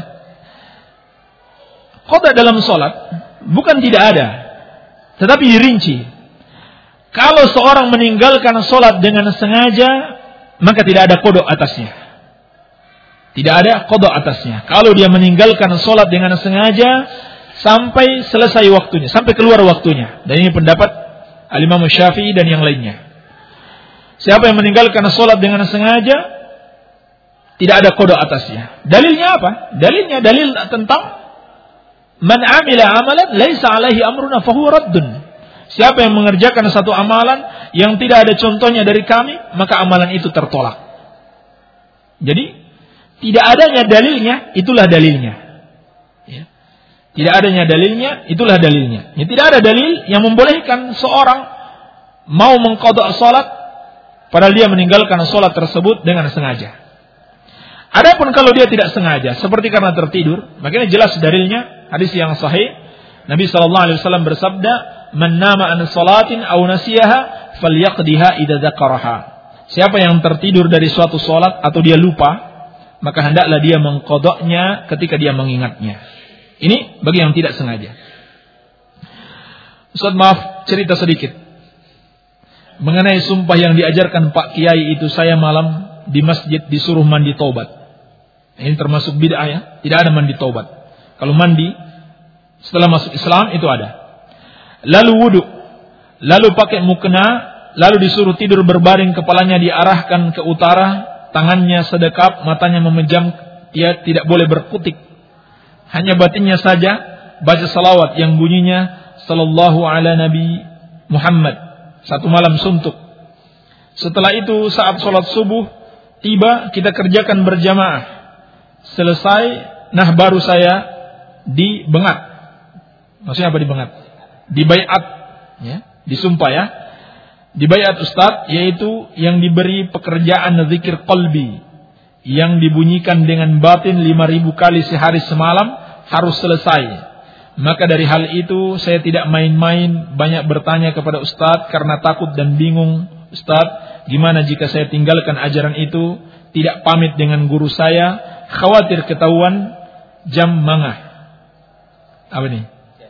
Qada dalam salat bukan tidak ada, tetapi dirinci. Kalau seorang meninggalkan salat dengan sengaja, maka tidak ada qada atasnya. Tidak ada qada atasnya. Kalau dia meninggalkan salat dengan sengaja sampai selesai waktunya, sampai keluar waktunya. Dan ini pendapat Al-Imam Syafi'i dan yang lainnya. Siapa yang meninggalkan salat dengan sengaja, tidak ada qada atasnya. Dalilnya apa? Dalilnya dalil tentang man amila amalan laisa alaihi amruna fahuwa raddun. Siapa yang mengerjakan satu amalan yang tidak ada contohnya dari kami, maka amalan itu tertolak. Jadi tidak adanya dalilnya, itulah dalilnya. Ya. Tidak adanya dalilnya, itulah dalilnya. Ya, tidak ada dalil yang membolehkan seorang mau mengqadha salat padahal dia meninggalkan salat tersebut dengan sengaja. Adapun kalau dia tidak sengaja, seperti karena tertidur, makanya jelas dalilnya hadis yang sahih. Nabi SAW bersabda, "Man nama an salatin aw nasiyaha falyaqdiha idza dzakaraha." Siapa yang tertidur dari suatu salat atau dia lupa, maka hendaklah dia mengqadhanya ketika dia mengingatnya. Ini bagi yang tidak sengaja. Ustaz, maaf, cerita sedikit mengenai sumpah yang diajarkan Pak Kiai itu. Saya malam di masjid disuruh mandi taubat. Ini termasuk bid'ah ya. Tidak ada mandi taubat. Kalau mandi setelah masuk Islam itu ada. Lalu wudu, lalu pakai mukena, lalu disuruh tidur berbaring, kepalanya diarahkan ke utara, tangannya sedekap, matanya memejam, dia tidak boleh berkutik. Hanya batinnya saja baca salawat yang bunyinya sallallahu ala nabi Muhammad. Satu malam suntuk. Setelah itu saat sholat subuh tiba, kita kerjakan berjamaah. Selesai, nah baru saya dibengat. Maksudnya apa dibengat? Dibaiat, ya, disumpah ya. Dibaiat Ustaz, yaitu yang diberi pekerjaan zikir qalbi yang dibunyikan dengan batin 5.000 kali sehari semalam harus selesai. Maka dari hal itu saya tidak main-main banyak bertanya kepada Ustaz karena takut dan bingung. Ustaz, gimana jika saya tinggalkan ajaran itu, tidak pamit dengan guru saya, khawatir ketahuan jam mangah. Apa ini?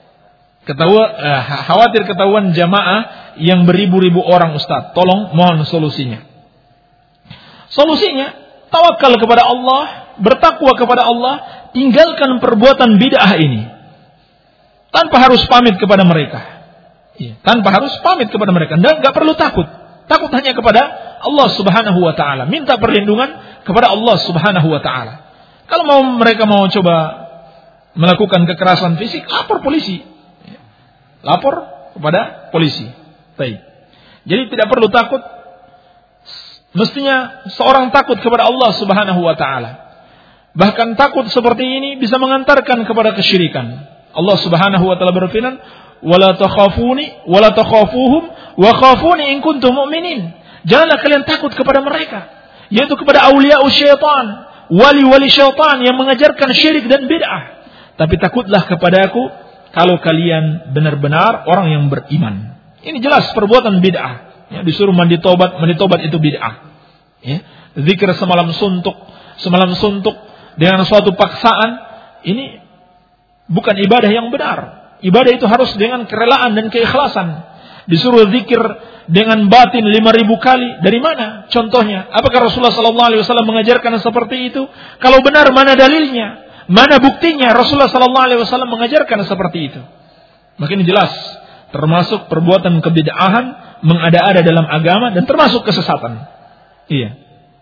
Khawatir ketahuan jamaah yang beribu-ribu orang Ustaz. Tolong mohon solusinya. Solusinya tawakal kepada Allah, bertakwa kepada Allah, tinggalkan perbuatan bid'ah ini. Tanpa harus pamit kepada mereka. Tanpa harus pamit kepada mereka. Dan enggak perlu takut. Takut hanya kepada Allah Subhanahu wa taala. Minta perlindungan kepada Allah Subhanahu wa taala. Kalau mereka mau coba melakukan kekerasan fisik, lapor polisi. Lapor kepada polisi. Baik. Jadi tidak perlu takut. Mestinya seorang takut kepada Allah Subhanahu wa taala. Bahkan takut seperti ini bisa mengantarkan kepada kesyirikan. Allah Subhanahu wa taala berfirman, "Wala takhafuni wala takhafuhum wa khafuni in kuntum mu'minin." Janganlah kalian takut kepada mereka, yaitu kepada aulia syaitan, wali-wali syaitan yang mengajarkan syirik dan bid'ah. Tapi takutlah kepadaku kalau kalian benar-benar orang yang beriman. Ini jelas perbuatan bid'ah. Disuruh mandi tobat itu bid'ah. Zikir semalam suntuk dengan suatu paksaan, ini bukan ibadah yang benar. Ibadah itu harus dengan kerelaan dan keikhlasan. Disuruh zikir dengan batin 5.000 kali. Dari mana contohnya? Apakah Rasulullah SAW mengajarkan seperti itu? Kalau benar, mana dalilnya? Mana buktinya Rasulullah SAW mengajarkan seperti itu? Maka ini jelas termasuk perbuatan kebid'ahan, mengada-ada dalam agama, dan termasuk kesesatan. Iya.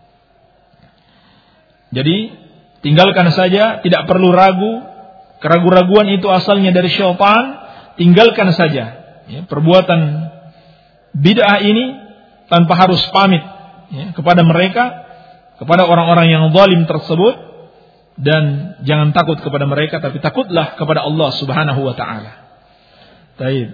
Jadi tinggalkan saja, tidak perlu ragu. Keraguan-raguan itu asalnya dari syaitan. Tinggalkan saja perbuatan bid'ah ini tanpa harus pamit kepada mereka, kepada orang-orang yang zalim tersebut, dan jangan takut kepada mereka, tapi takutlah kepada Allah Subhanahu wa taala. Baik.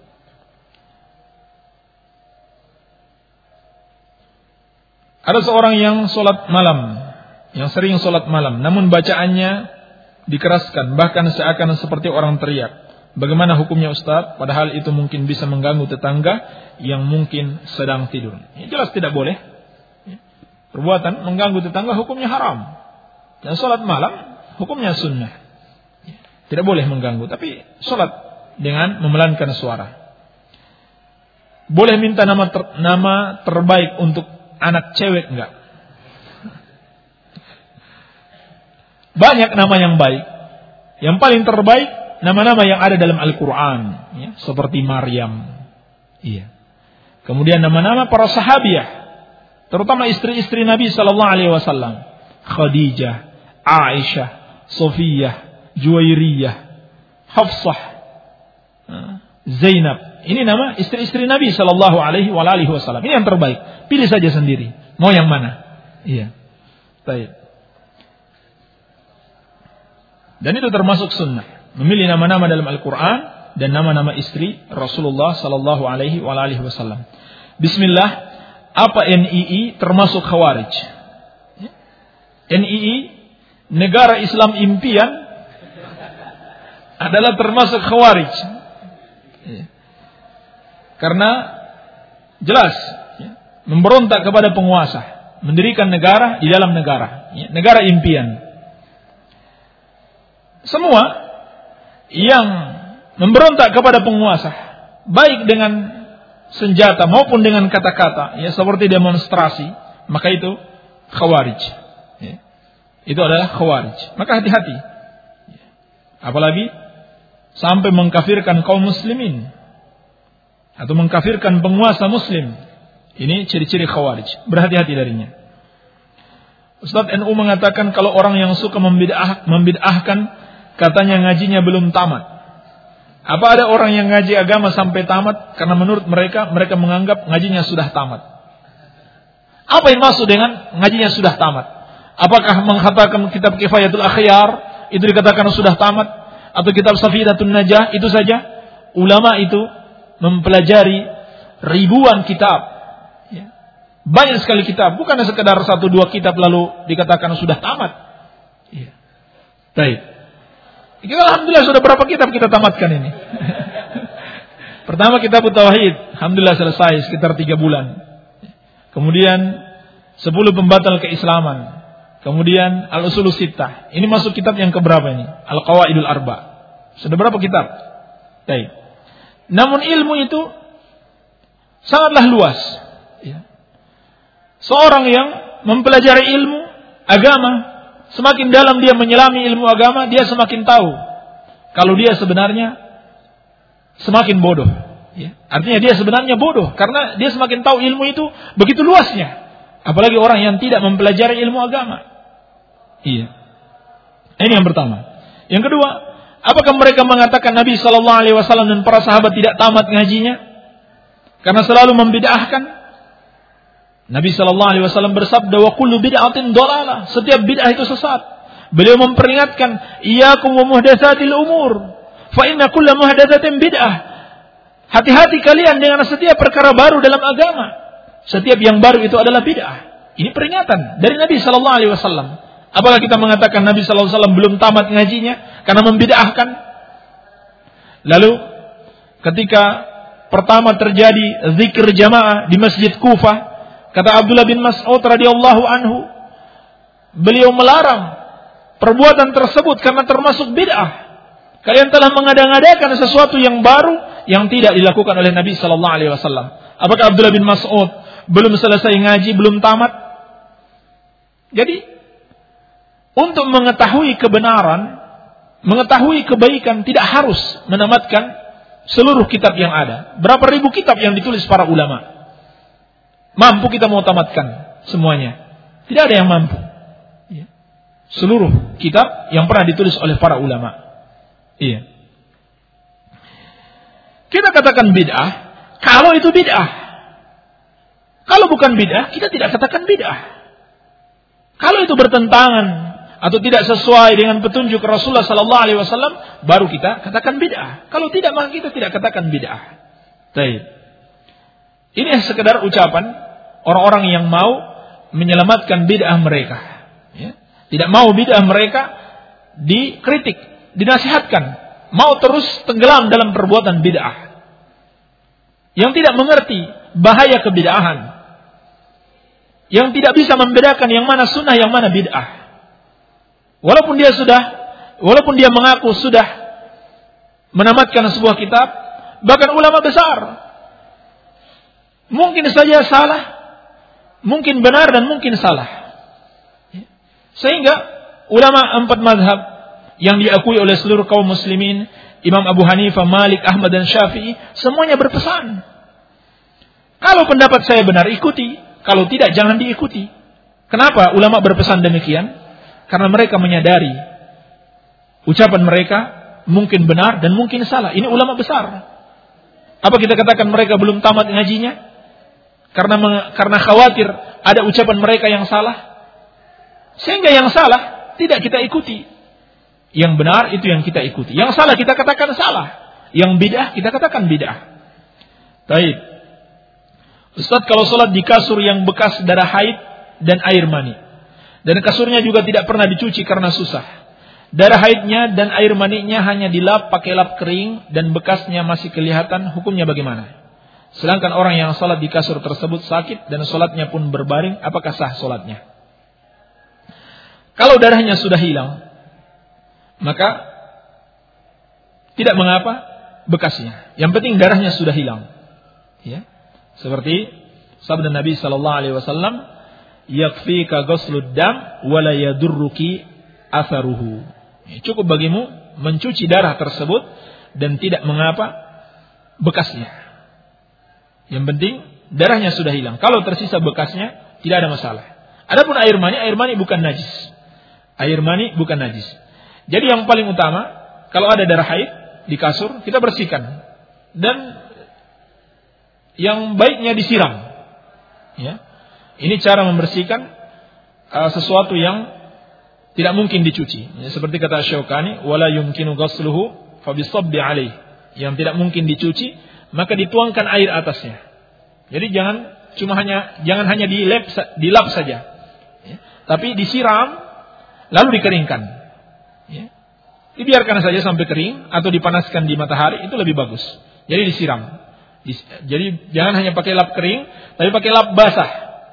Ada seorang yang sholat malam, yang sering sholat malam, namun bacaannya dikeraskan, bahkan seakan seperti orang teriak. Bagaimana hukumnya Ustaz? Padahal itu mungkin bisa mengganggu tetangga yang mungkin sedang tidur. Ini jelas tidak boleh. Perbuatan mengganggu tetangga hukumnya haram. Dan sholat malam hukumnya sunnah. Tidak boleh mengganggu, tapi sholat dengan memelankan suara. Boleh minta nama terbaik untuk anak cewek enggak? Banyak nama yang baik. Yang paling terbaik nama-nama yang ada dalam Al-Quran, seperti Maryam. Iya. Kemudian nama-nama para sahabiah, terutama istri-istri Nabi Sallallahu Alaihi Wasallam, Khadijah, Aisyah, Sofiyah, Juwairiyah, Hafsah, Zainab. Ini nama istri-istri Nabi Sallallahu Alaihi Wasallam. Ini yang terbaik. Pilih saja sendiri. Mau yang mana? Iya. Baik. Dan itu termasuk sunnah. Memilih nama-nama dalam Al-Quran dan nama-nama istri Rasulullah Sallallahu Alaihi Wasallam. Bismillah. Apa NII termasuk Khawarij? NII, Negara Islam Impian, adalah termasuk Khawarij. Karena jelas memberontak kepada penguasa, mendirikan negara di dalam negara, negara impian. Semua yang memberontak kepada penguasa, baik dengan senjata maupun dengan kata-kata, seperti demonstrasi, maka itu Khawarij. Itu adalah Khawarij. Maka hati-hati. Apalagi sampai mengkafirkan kaum muslimin atau mengkafirkan penguasa muslim. Ini ciri-ciri Khawarij. Berhati-hati darinya. Ustaz NU mengatakan kalau orang yang suka membid'ahkan, katanya ngajinya belum tamat. Apa ada orang yang ngaji agama sampai tamat? Karena menurut mereka menganggap ngajinya sudah tamat. Apa yang maksud dengan ngajinya sudah tamat? Apakah mengatakan kitab Kifayatul Akhyar itu dikatakan sudah tamat? Atau kitab Safidatun Najah itu saja? Ulama itu mempelajari ribuan kitab. Banyak sekali kitab. Bukan sekedar 1-2 kitab lalu dikatakan sudah tamat. Baik. Kita alhamdulillah sudah berapa kitab kita tamatkan ini. Pertama kitab Tauhid, alhamdulillah selesai sekitar 3 bulan. Kemudian 10 pembatal keislaman. Kemudian Al-Usulus Sittah. Ini masuk kitab yang keberapa ini? Al-Qawaidul Arba. Sudah berapa kitab? Baik. Namun ilmu itu sangatlah luas. Seorang yang mempelajari ilmu agama, semakin dalam dia menyelami ilmu agama, dia semakin tahu kalau dia sebenarnya semakin bodoh. Ya. Artinya dia sebenarnya bodoh karena dia semakin tahu ilmu itu begitu luasnya. Apalagi orang yang tidak mempelajari ilmu agama. Iya. Ini yang pertama. Yang kedua, apakah mereka mengatakan Nabi SAW dan para sahabat tidak tamat ngajinya karena selalu membid'ahkan? Nabi SAW bersabda, wa kullu bid'atin dhalalah. Setiap bid'ah itu sesat. Beliau memperingatkan, iyyakum wa muhdatsatil umur, fa inna kulla muhdatsatin bid'ah. Hati-hati kalian dengan setiap perkara baru dalam agama. Setiap yang baru itu adalah bid'ah. Ini peringatan dari Nabi SAW. Apakah kita mengatakan Nabi SAW belum tamat ngajinya karena membid'ahkan? Lalu ketika pertama terjadi zikir jamaah di Masjid Kufah, kata Abdullah bin Mas'ud radhiyallahu anhu, beliau melarang perbuatan tersebut karena termasuk bid'ah. Kalian telah mengada-ngadakan sesuatu yang baru yang tidak dilakukan oleh Nabi sallallahu alaihi wasallam. Apakah Abdullah bin Mas'ud belum selesai ngaji, belum tamat? Jadi, untuk mengetahui kebenaran, mengetahui kebaikan tidak harus menamatkan seluruh kitab yang ada. Berapa ribu kitab yang ditulis para ulama? Mampu kita mau tamatkan semuanya? Tidak ada yang mampu. Seluruh kitab yang pernah ditulis oleh para ulama. Iya. Kita katakan bid'ah kalau itu bid'ah. Kalau bukan bid'ah, kita tidak katakan bid'ah. Kalau itu bertentangan atau tidak sesuai dengan petunjuk Rasulullah sallallahu alaihi wasallam, baru kita katakan bid'ah. Kalau tidak, maka kita tidak katakan bid'ah. Baik. Ini sekedar ucapan orang-orang yang mau menyelamatkan bid'ah mereka. Ya. Tidak mau bid'ah mereka dikritik, dinasihatkan, mau terus tenggelam dalam perbuatan bid'ah. Yang tidak mengerti bahaya kebid'ahan. Yang tidak bisa membedakan yang mana sunnah, yang mana bid'ah. Walaupun dia mengaku sudah menamatkan sebuah kitab, bahkan ulama besar, mungkin saja salah, mungkin benar dan mungkin salah. Sehingga ulama 4 mazhab yang diakui oleh seluruh kaum muslimin, Imam Abu Hanifah, Malik, Ahmad dan Syafi'i, semuanya berpesan, kalau pendapat saya benar ikuti, kalau tidak jangan diikuti. Kenapa ulama berpesan demikian? Karena mereka menyadari ucapan mereka mungkin benar dan mungkin salah. Ini ulama besar. Apa kita katakan mereka belum tamat ngajinya karena khawatir ada ucapan mereka yang salah? Sehingga yang salah tidak kita ikuti. Yang benar itu yang kita ikuti. Yang salah kita katakan salah. Yang bid'ah kita katakan bid'ah. Baik. Ustaz, kalau sholat di kasur yang bekas darah haid dan air mani, dan kasurnya juga tidak pernah dicuci karena susah, darah haidnya dan air maninya hanya dilap pakai lap kering dan bekasnya masih kelihatan, hukumnya bagaimana? Sedangkan orang yang sholat di kasur tersebut sakit dan sholatnya pun berbaring, apakah sah sholatnya? Kalau darahnya sudah hilang, maka tidak mengapa bekasnya. Yang penting darahnya sudah hilang. Ya. Seperti sabda Nabi sallallahu alaihi wasallam, yakfika ghuslud dam wa la yadurruki atharuhu. Cukup bagimu mencuci darah tersebut dan tidak mengapa bekasnya. Yang penting darahnya sudah hilang. Kalau tersisa bekasnya tidak ada masalah. Adapun air mani bukan najis. Air mani bukan najis. Jadi yang paling utama, kalau ada darah haid di kasur, kita bersihkan. Dan yang baiknya disiram. Ya. Ini cara membersihkan sesuatu yang tidak mungkin dicuci. Ya, seperti kata Syaukani, wala yumkinu ghasluhu fa bisabbi alaih. Yang tidak mungkin dicuci, maka dituangkan air atasnya. Jadi jangan hanya dilap saja. Ya. Tapi disiram lalu dikeringkan. Ya. Dibiarkan saja sampai kering atau dipanaskan di matahari, itu lebih bagus. Jadi disiram. Jadi jangan hanya pakai lap kering, tapi pakai lap basah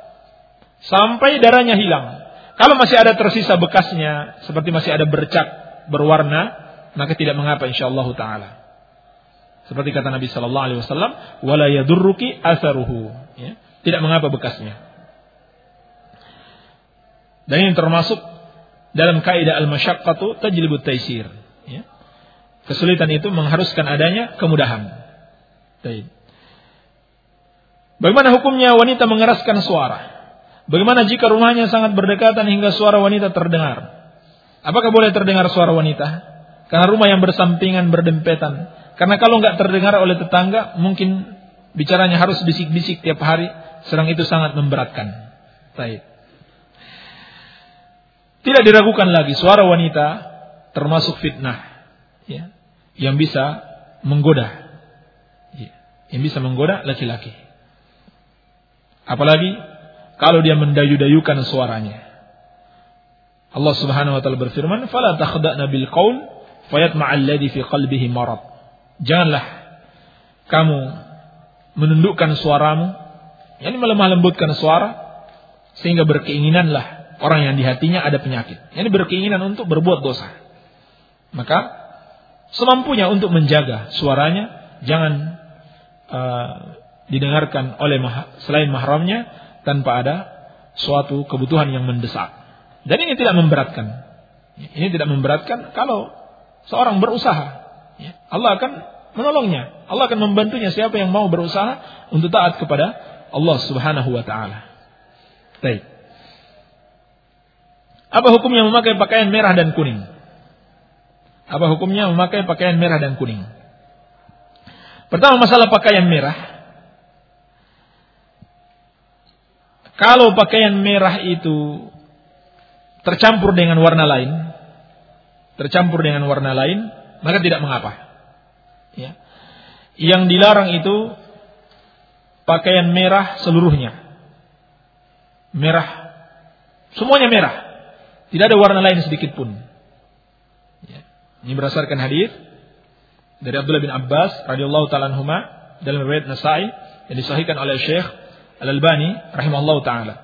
sampai darahnya hilang. Kalau masih ada tersisa bekasnya, seperti masih ada bercak berwarna, maka tidak mengapa insyaallah taala. Seperti kata Nabi sallallahu alaihi wasallam, wala yadurruki atharuhu. Ya, tidak mengapa bekasnya. Dan ini termasuk dalam kaidah al-masyaqqatu tajlibut taysir. Ya. Kesulitan itu mengharuskan adanya kemudahan. Baik. Bagaimana hukumnya wanita mengeraskan suara? Bagaimana jika rumahnya sangat berdekatan hingga suara wanita terdengar? Apakah boleh terdengar suara wanita? Karena rumah yang bersampingan berdempetan. Karena kalau nggak terdengar oleh tetangga, mungkin bicaranya harus bisik-bisik tiap hari, sedang itu sangat memberatkan. Baik. Tidak diragukan lagi suara wanita termasuk fitnah, ya, yang bisa menggoda, ya, yang bisa menggoda laki-laki. Apalagi kalau dia mendayu-dayukan suaranya. Allah Subhanahu wa taala berfirman, "Fala takhda'na bil qaul fayatma'a alladhi fi qalbihi marad." Janganlah kamu menundukkan suaramu, yakni melemah lembutkan suara sehingga berkeinginanlah orang yang di hatinya ada penyakit. Yakni berkeinginan untuk berbuat dosa. Maka semampunya untuk menjaga suaranya, jangan didengarkan oleh selain mahramnya tanpa ada suatu kebutuhan yang mendesak. Dan ini tidak memberatkan. Ini tidak memberatkan kalau seorang berusaha. Allah akan menolongnya. Allah akan membantunya siapa yang mau berusaha untuk taat kepada Allah Subhanahu wa taala. Baik. Apa hukumnya memakai pakaian merah dan kuning? Apa hukumnya memakai pakaian merah dan kuning? Pertama, masalah pakaian merah. Kalau pakaian merah itu tercampur dengan warna lain, maka tidak mengapa. Ya. Yang dilarang itu pakaian merah seluruhnya. Merah, semuanya merah. Tidak ada warna lain sedikit pun. Ya. Ini berdasarkan hadis dari Abdullah bin Abbas radhiyallahu ta'ala anhuma dalam riwayat Nasa'i yang disahihkan oleh Syekh Al-Albani rahimahullahu ta'ala.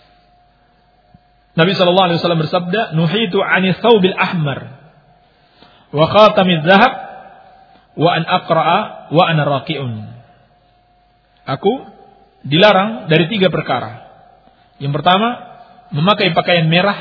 Nabi sallallahu alaihi wasallam bersabda, "Nuhitu 'ani thawbil ahmar wa khatamiz zahab wa an aqra'a wa ana raqi'un." Aku dilarang dari 3 perkara. Yang pertama, memakai pakaian merah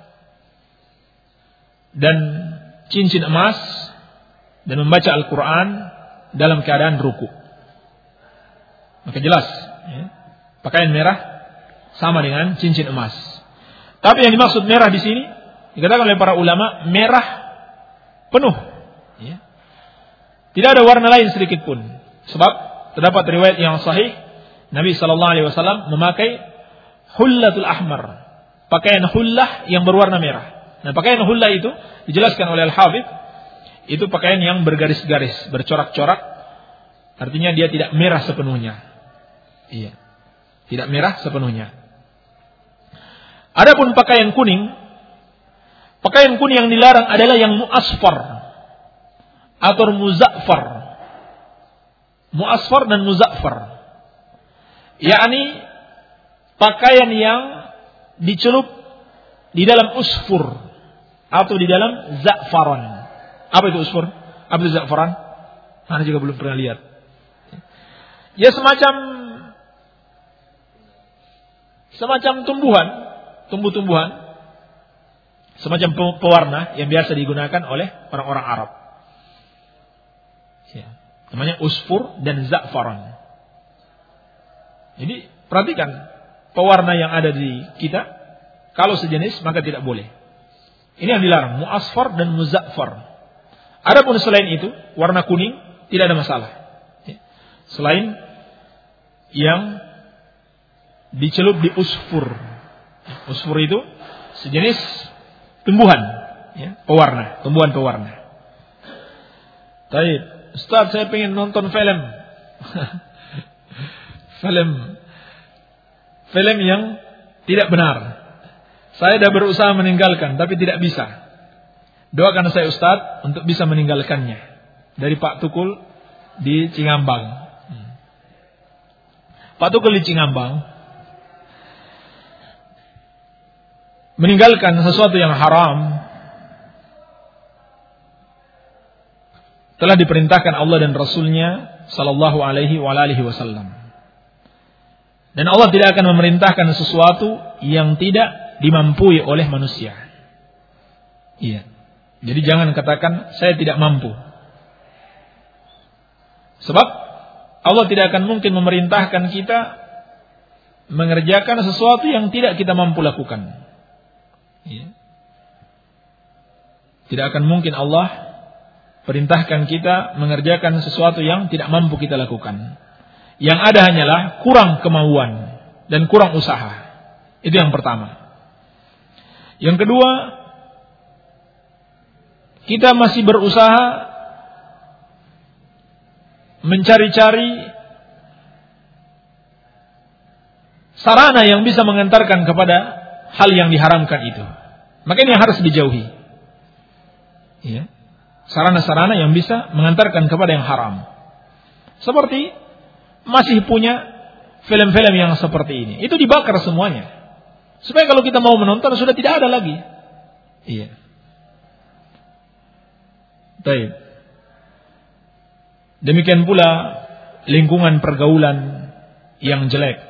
dan cincin emas dan membaca Al-Quran dalam keadaan ruku. Maka jelas, ya, pakaian merah sama dengan cincin emas. Tapi yang dimaksud merah di sini dikatakan oleh para ulama merah penuh. Ya. Tidak ada warna lain sedikit pun. Sebab terdapat riwayat yang sahih Nabi sallallahu alaihi wasallam memakai hullatul ahmar, pakaian hullah yang berwarna merah. Nah, pakaian hullah itu dijelaskan oleh Al-Hafidz, itu pakaian yang bergaris-garis, bercorak-corak. Artinya dia tidak merah sepenuhnya. Iya. Tidak merah sepenuhnya. Adapun pakaian kuning yang dilarang adalah yang mu'asfar atau muzaffar. Mu'asfar dan muzaffar. Yakni pakaian yang dicelup di dalam usfur atau di dalam za'faran. Apa itu usfur? Apa itu za'faran? Anda juga belum pernah lihat. Ya semacam tumbuh-tumbuhan, semacam pewarna yang biasa digunakan oleh orang-orang Arab. Ya, namanya usfur dan za'faran. Jadi perhatikan pewarna yang ada di kita, kalau sejenis maka tidak boleh. Ini yang dilarang, mu'asfar dan muzaffar. Adapun selain itu, warna kuning tidak ada masalah. Ya. Selain yang dicelup di usfur. Usfur itu sejenis tumbuhan, ya, pewarna, tumbuhan pewarna. Baik, Ustaz, saya pengen nonton film. film yang tidak benar. Saya sudah berusaha meninggalkan, tapi tidak bisa. Doakan saya Ustaz untuk bisa meninggalkannya. Dari Pak Tukul di Cingambang. Pak Tukul di Cingambang meninggalkan sesuatu yang haram telah diperintahkan Allah dan Rasulnya sallallahu alaihi wasallam. Dan Allah tidak akan memerintahkan sesuatu yang tidak dimampui oleh manusia. Iya. Jadi jangan katakan saya tidak mampu. Sebab Allah tidak akan mungkin memerintahkan kita mengerjakan sesuatu yang tidak kita mampu lakukan. Iya. Tidak akan mungkin Allah perintahkan kita mengerjakan sesuatu yang tidak mampu kita lakukan. Yang ada hanyalah kurang kemauan dan kurang usaha. Itu yang pertama. Yang kedua, kita masih berusaha mencari-cari sarana yang bisa mengantarkan kepada hal yang diharamkan itu. Maka ini yang harus dijauhi. Ya. Sarana-sarana yang bisa mengantarkan kepada yang haram. Seperti masih punya film-film yang seperti ini. Itu dibakar semuanya. Supaya kalau kita mau menonton sudah tidak ada lagi. Iya. Baik. Demikian pula lingkungan pergaulan yang jelek.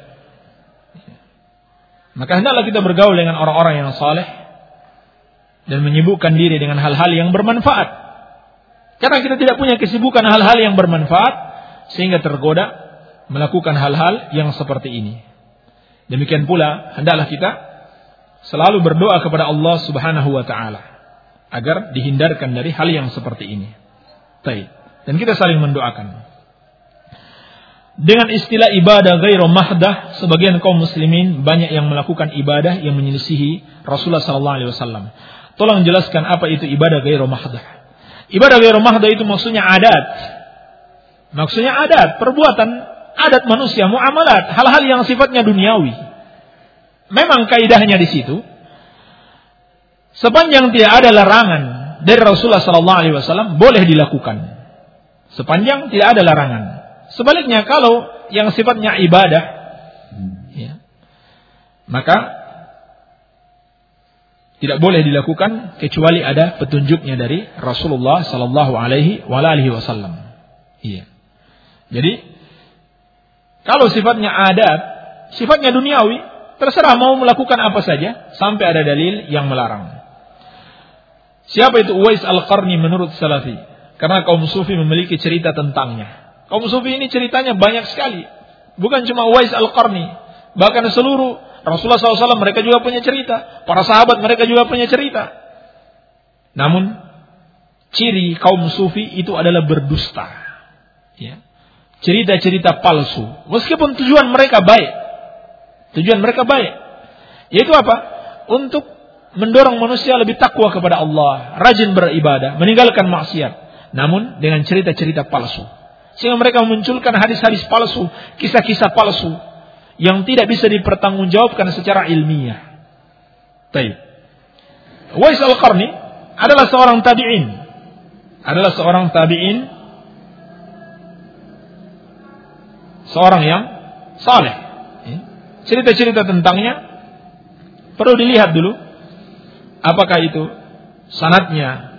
Maka hendaklah kita bergaul dengan orang-orang yang saleh dan menyibukkan diri dengan hal-hal yang bermanfaat. Karena kita tidak punya kesibukan hal-hal yang bermanfaat sehingga tergoda melakukan hal-hal yang seperti ini. Demikian pula hendaklah kita selalu berdoa kepada Allah Subhanahu wa taala agar dihindarkan dari hal yang seperti ini. Baik. Dan kita saling mendoakan. Dengan istilah ibadah ghairu mahdah, sebagian kaum muslimin banyak yang melakukan ibadah yang menyelisihi Rasulullah sallallahu alaihi wasallam. Tolong jelaskan apa itu ibadah ghairu mahdah. Ibadah ghairu mahdah itu maksudnya adat. Maksudnya adat, perbuatan adat manusia, muamalat, hal-hal yang sifatnya duniawi. Memang kaidahnya di situ, sepanjang tidak ada larangan dari Rasulullah sallallahu alaihi wasallam boleh dilakukan. Sepanjang tidak ada larangan. Sebaliknya kalau yang sifatnya ibadah, ya, maka tidak boleh dilakukan kecuali ada petunjuknya dari Rasulullah sallallahu alaihi wasallam. Iya. Jadi kalau sifatnya adat, sifatnya duniawi, terserah mau melakukan apa saja sampai ada dalil yang melarang. Siapa itu Uwais Al-Qarni menurut Salafi? Karena kaum sufi memiliki cerita tentangnya. Kaum sufi ini ceritanya banyak sekali. Bukan cuma Uwais Al-Qarni. Bahkan seluruh Rasulullah SAW mereka juga punya cerita. Para sahabat mereka juga punya cerita. Namun ciri kaum sufi itu adalah berdusta. Ya. Cerita-cerita palsu. Meskipun tujuan mereka baik. Tujuan mereka baik. Yaitu apa? Untuk mendorong manusia lebih takwa kepada Allah. Rajin beribadah. Meninggalkan maksiat. Namun dengan cerita-cerita palsu. Sehingga mereka memunculkan hadis-hadis palsu, kisah-kisah palsu yang tidak bisa dipertanggungjawabkan secara ilmiah. Baik. Uwais Al-Qarni adalah seorang tabi'in. Seorang yang saleh. Cerita-cerita tentangnya perlu dilihat dulu apakah itu sanadnya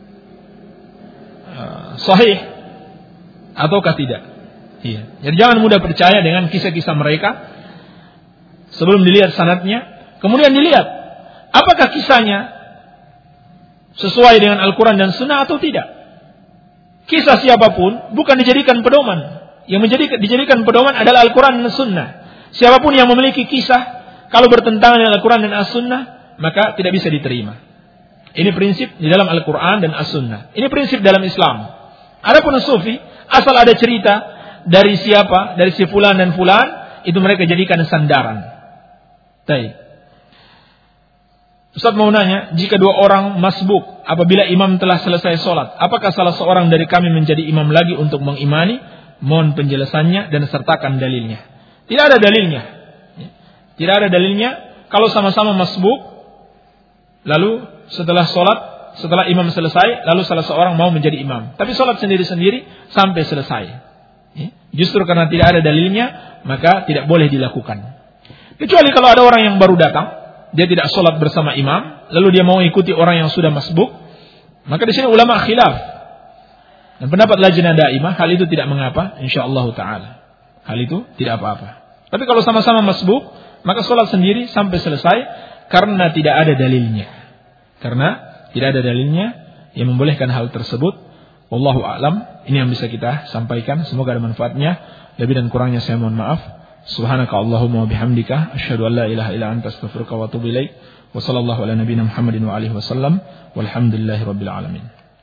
sahih ataukah tidak. Iya. Jadi jangan mudah percaya dengan kisah-kisah mereka sebelum dilihat sanadnya. Kemudian dilihat apakah kisahnya sesuai dengan Al-Quran dan Sunnah atau tidak. Kisah siapapun bukan dijadikan pedoman. Yang dijadikan pedoman adalah Al-Quran dan Sunnah. Siapapun yang memiliki kisah kalau bertentangan dengan Al-Quran dan As-Sunnah maka tidak bisa diterima. Ini prinsip di dalam Al-Quran dan As-Sunnah. Ini prinsip dalam Islam. Adapun sufi, asal ada cerita dari siapa, dari si fulan dan fulan, itu mereka jadikan sandaran. Baik. Ustaz mau nanya, jika dua orang masbuk, apabila imam telah selesai sholat, apakah salah seorang dari kami menjadi imam lagi untuk mengimani? Mohon penjelasannya dan sertakan dalilnya. Tidak ada dalilnya. Tidak ada dalilnya. Kalau sama-sama masbuk, lalu setelah sholat, setelah imam selesai, lalu salah seorang mau menjadi imam. Tapi sholat sendiri-sendiri sampai selesai. Justru karena tidak ada dalilnya, maka tidak boleh dilakukan. Kecuali kalau ada orang yang baru datang, dia tidak sholat bersama imam, lalu dia mau ikuti orang yang sudah masbuk, maka di sini ulama khilaf. Dan pendapat lajnah daimah, hal itu tidak mengapa, insyaallah taala. Hal itu tidak apa-apa. Tapi kalau sama-sama masbuk, maka sholat sendiri sampai selesai. karena tidak ada dalilnya. Karena tidak ada dalilnya yang membolehkan hal tersebut. Wallahu a'lam. Ini yang bisa kita sampaikan. Semoga ada manfaatnya. Lebih dan kurangnya saya mohon maaf. Subhanaka Allahumma wa bihamdika asyhadu an la ilaha illa anta astaghfiruka wa atubu ilaik. Wa sallallahu ala nabiyyina Muhammadin wa alihi wasallam. Walhamdulillahi rabbil alamin.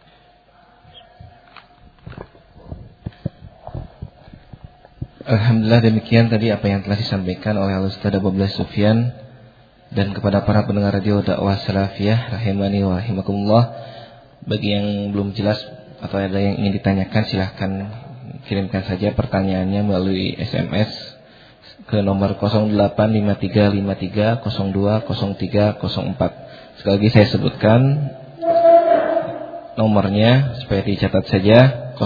Alhamdulillah, demikian tadi apa yang telah disampaikan oleh Al-Ustaz Abu Abdullah Sufyan. Dan kepada para pendengar radio dakwah salafiyah rahimani wa rahimakumullah, bagi yang belum jelas atau ada yang ingin ditanyakan, silahkan kirimkan saja pertanyaannya melalui SMS ke nomor 085353020304. Sekali lagi saya sebutkan nomornya supaya dicatat saja,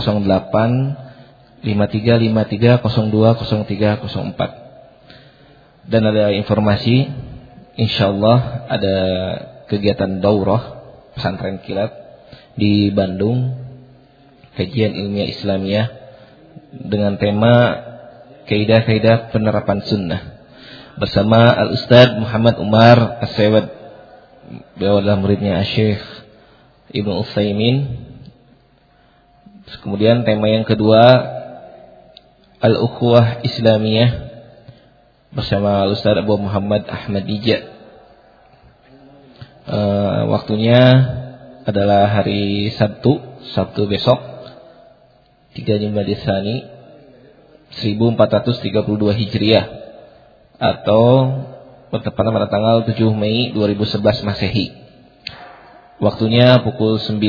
085353020304. Dan ada informasi, insyaallah ada kegiatan daurah pesantren kilat di Bandung, kajian ilmiah Islamiyah dengan tema kaidah-kaidah penerapan sunnah bersama Al-Ustaz Muhammad Umar As-Sewad. Beliau adalah muridnya Syekh Ibnu Utsaimin. Kemudian tema yang kedua, Al-Ukhuwah Islamiyah bersama Ustaz Abu Muhammad Ahmad Ija. Waktunya adalah hari Sabtu besok 3 Jumadil Tsani 1432 Hijriah atau bertepatan pada tanggal 7 Mei 2011 Masehi. Waktunya pukul 9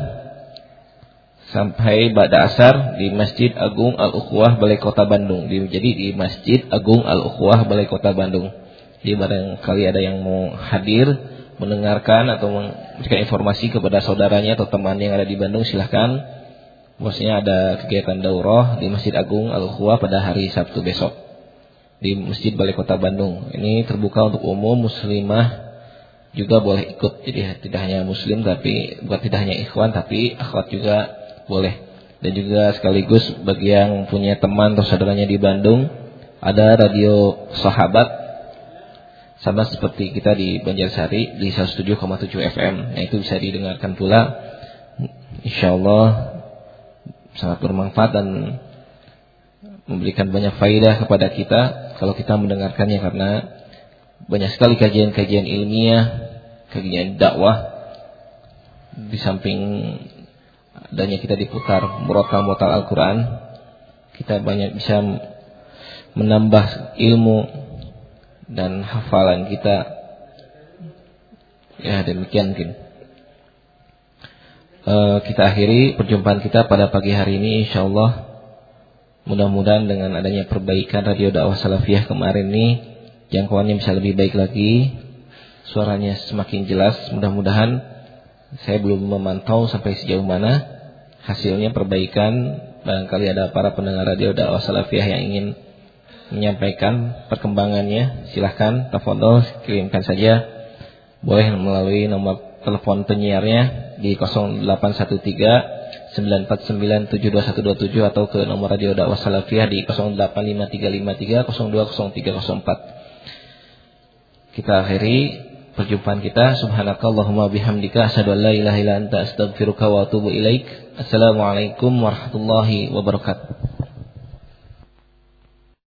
sampai ba'da asar di Masjid Agung Al-Ukhuwah Balai Kota Bandung. Jadi di Masjid Agung Al-Ukhuwah Balai Kota Bandung. Jadi barangkali ada yang mau hadir, mendengarkan atau memberikan informasi kepada saudaranya atau teman yang ada di Bandung, silahkan. Maksudnya ada kegiatan daurah di Masjid Agung Al-Ukhuwah pada hari Sabtu besok di Masjid Balai Kota Bandung. Ini terbuka untuk umum, muslimah juga boleh ikut. Jadi tidak hanya muslim, tapi bukan tidak hanya ikhwan, tapi akhwat juga boleh. Dan juga sekaligus bagi yang punya teman atau saudaranya di Bandung, ada radio Sahabat sama seperti kita di Banjarsari di 107,7 FM. Nah, itu bisa didengarkan pula. Insyaallah sangat bermanfaat dan memberikan banyak faedah kepada kita kalau kita mendengarkannya, karena banyak sekali kajian-kajian ilmiah, kajian dakwah. Di samping adanya kita diputar murotal Al-Quran, kita banyak bisa menambah ilmu dan hafalan kita. Ya, demikian mungkin. Kita akhiri perjumpaan kita pada pagi hari ini, insyaallah. Mudah-mudahan dengan adanya perbaikan radio dakwah salafiyah kemarin ini, jangkauannya bisa lebih baik lagi, suaranya semakin jelas. Mudah-mudahan, saya belum memantau sampai sejauh mana hasilnya perbaikan. Barangkali ada para pendengar radio dakwah salafiyah yang ingin menyampaikan perkembangannya, silahkan tafadhol kirimkan saja. Boleh melalui nomor telepon penyiarnya di 0813-949-72127 atau ke nomor radio dakwah salafiyah di 085353020304. Kita akhiri perjumpaan kita. Subhanakallahumma bihamdika asyhadu an la ilaha illa anta astaghfiruka wa atubu ilaik. Assalamualaikum warahmatullahi wabarakatuh.